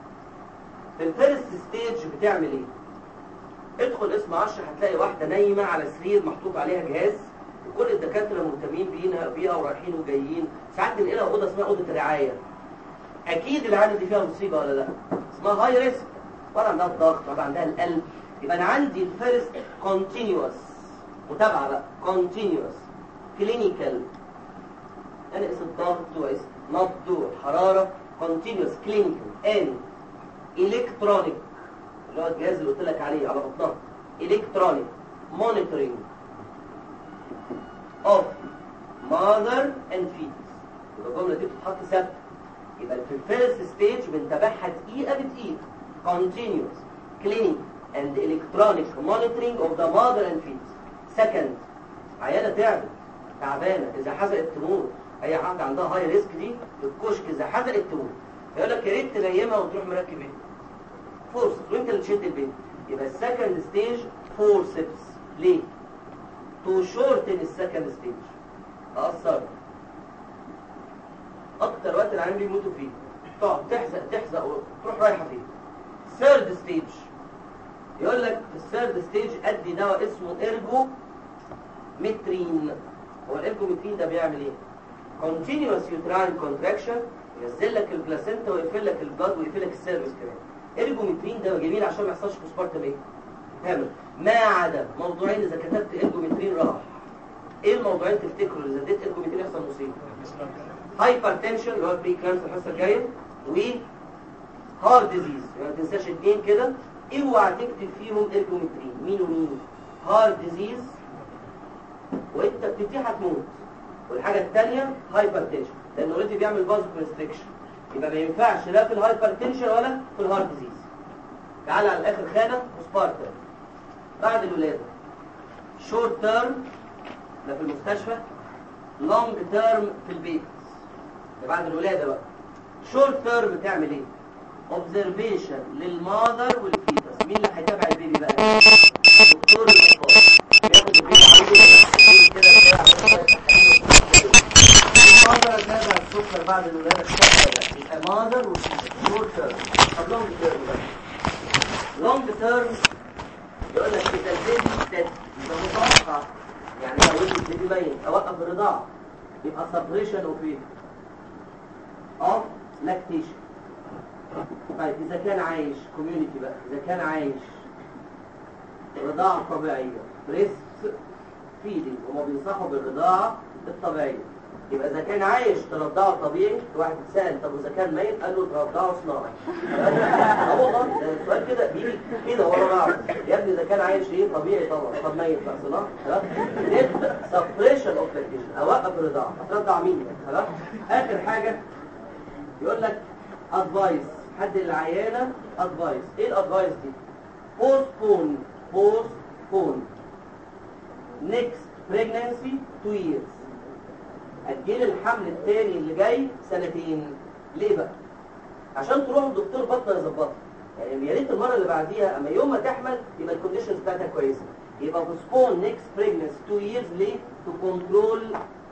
A: في الفيرست ستيج بتعمل ايه؟ ادخل اسم عشرة هتلاقي واحده نايمه على سرير محطوط عليها جهاز، وكل الدكاتره مهتمين بيها بيها ورايحين وجايين. ساعات ننقلها اوضه اسمها اوضه الرعايه. اكيد العيادة دي فيها مصيبه ولا لا؟ اسمها هاي ريسك، ولا عندها الضغط ولا عندها القلب. يبقى انا عندي الفيرست كونتينيوس، متابعه بقى، كونتينيوس كلينيكال، انا قيس الضغط وقيس نبض والحراره، كونتينيوس كلينيكال ان الكترونيك، اللي هو الجهاز اللي قلت لك عليه على بطنها، الكترونيك مونيتورنج اوف ماذر اند فيتس. يبقى الجمله دي بتتحط ثابته. يبقى في الفيرست ستيج بنتابعها دقيقه بدقيقه، continuous clinic and electronic monitoring of the mother and fetus. second، عيانه تعبت تعبانه، اذا حزقت تموت. اي حد عندها هاي ريسك دي في الكشك اذا حزقت تموت، يقول لك يا ريت تنيمها وتروح مركب ايه؟ فورس، وانت اللي تشد البنت. يبقى السكند ستيج فورسبس. ليه؟ تو شورتن السكند ستيج، اقصر اكتر وقت العيانين بيموتوا فيه، تقعد تحزق تحزق وتروح رايحه فيه. ثيرد ستيج يقول لك في الثيرد ستيج ادي دواء اسمه ارجو مترين. هو الارجومترين ده بيعمل ايه؟ continuous uterine contraction، ينزل لك البلاسينتا ويقفل لك البلاد ويقفل لك السيرفس كمان. ارجومترين ده جميل عشان ما يحصلش بوسبارتم ايه؟ هامل ما عدا موضوعين اذا كتبت الجومترين راح. ايه الموضوعين تفتكروا اذا اديت الجومترين يحصل مصيبه؟ هايبر تنشن اللي هو بري كلامس الحصه الجايه، و هارت ديزيز. يعني ما تنساش اثنين كده اوعى تكتب فيهم الجومترين. مين ومين؟ هارت ديزيز وانت بتبتدي هتموت. والحاجه الثانيه هايبر تنشن لانه اوريدي بيعمل فازو كونستريكشن، يبقى ما ينفعش لا في الهايبر تنشن ولا في الهارت ديزيز. تعالى على الاخر خانه سبارتا بعد الولاده. شورت تيرم ده في المستشفى، لونج تيرم في البيت ده بعد الولاده بقى. شورت تيرم تعمل ايه؟ اوبزرفيشن للماذر والفيتس. مين اللي هيتابع البيبي بقى؟ دكتور الاطفال بياخد البيبي عنده كده بتاع الماذر تابع السكر بعد الولاده الشهر يبقى ماذر وفيتس. شورت تيرم. طب لونج تيرم بقى. لونج تيرم يقول لك كده البيبي ستات يبقى متوقع، يعني لو ولد البيبي ميت اوقف الرضاعه يبقى سبريشن اوف ايه؟ اوف لاكتيشن. طيب اذا كان عايش كوميونيتي بقى، اذا كان عايش رضاعه طبيعيه بريست فيدنج، هما بينصحوا بالرضاعه الطبيعيه. يبقى اذا كان عايش ترضعه طبيعي. واحد اتسال طب واذا كان ميت قال له ترضعه صناعي. اه والله ده السؤال كده بيجي كده ورا بعض. يا ابني اذا كان عايش ايه طبيعي طبعا، طب ميت بقى صناعي. خلاص نبدا سبريشن اوف لاكتيشن، اوقف الرضاعه. هترضع مين؟ خلاص اخر حاجه يقول لك ادفايس، حد العيانه ادفايس. ايه الادفايس دي؟ بوستبون بوستبون نيكست بريجنانسي تو ييرز. اجل الحمل الثاني اللي جاي سنتين. ليه بقى؟ عشان تروح لدكتور بطنه يظبطها. يعني يا ريت المره اللي بعديها اما يوم ما تحمل يبقى الكونديشنز بتاعتها كويسه. يبقى بوستبون نيكست بريجنانسي تو ييرز ليه؟ تو كنترول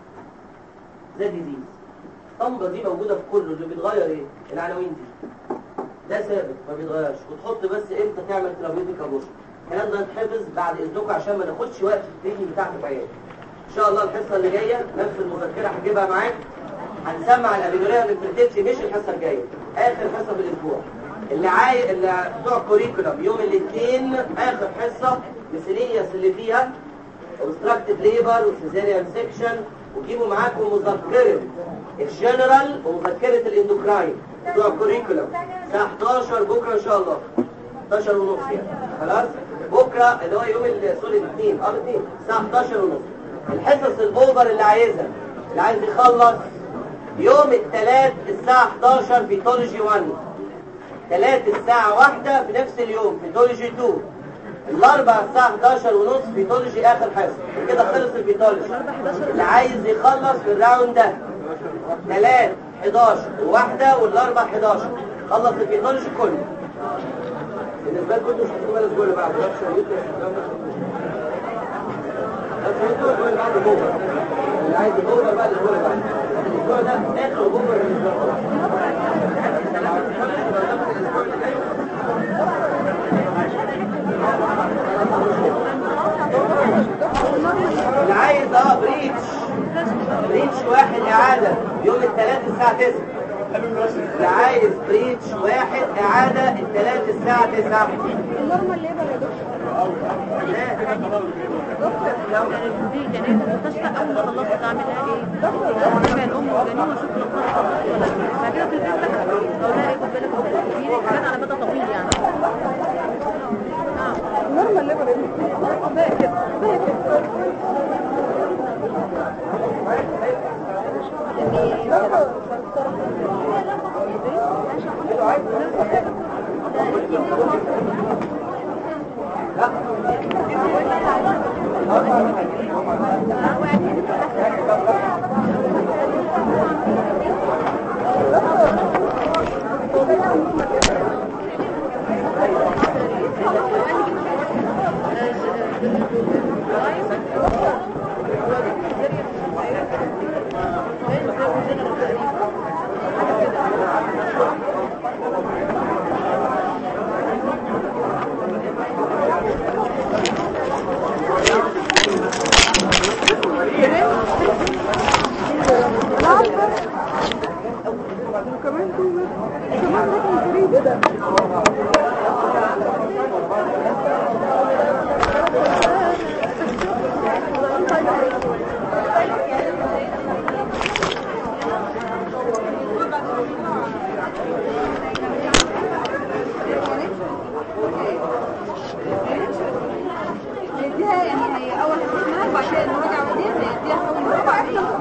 A: ذا ديزيز. الطنبه دي موجوده في كله. اللي بيتغير ايه؟ العناوين دي. ده ثابت ما بيتغيرش. وتحط بس امتى تعمل ثيرابيوتيك ابورشن. الكلام ده يتحفظ بعد اذنكم عشان ما ناخدش وقت في التريتمنت بتاعت العيال. ان شاء الله الحصه اللي جايه نفس المذكره هجيبها معاك. هنسمع الابيدوريا والانفيرتيلتي مش الحصه الجايه، اخر حصه في الاسبوع. اللي عاي اللي بتوع كوريكولم يوم الاثنين اخر حصه مسيلينيوس اللي فيها اوبستراكتيف ليبر وسيزاريان سيكشن. وجيبوا معاكم مذكره الجنرال ومذكره الاندوكراين بتوع كوريكولم الساعه احداشر بكره ان شاء الله. احداشر ونص يعني خلاص بكره اللي هو يوم سوري الاثنين اه الاثنين الساعه احداشر ونص. الحصص الاوفر اللي عايزها اللي عايز يخلص يوم الثلاث الساعه احداشر فيتولوجي واحد، ثلاث الساعه واحدة في نفس اليوم فيتولوجي اتنين، الاربع الساعه احداشر ونص فيتولوجي اخر حصه. كده خلص الفيتولوجي. اللي عايز يخلص في الراوند ده ثلاث حداشر وواحدة والاربع حداشر خلص الفيتولوجي كله. بالنسبه لكم انتوا مش هتكونوا الاسبوع اللي بعده. اللي عايز يبوظ بقى الاسبوع اللي بعده. الاسبوع ده اخر بوظ الاسبوع. اللي عايز اه بريتش بريتش واحد اعاده يوم الثلاث الساعه تسعة. اللي عايز بريتش واحد اعاده الثلاث الساعه تسعة.
B: النورمال ليبر يا دكتور. دكتور دي جنين المستشفى اول ما خلصت اعملها ايه؟ دكتور كان ام وجنين واشوف القصه بعد كده في البيت بقى اقول لها ايه خد بالك من حاجات على مدى طويل يعني. اه النورمال ليبر يا دكتور بقى كده بقى كده. Yeah. المراجعه ودي اديها حول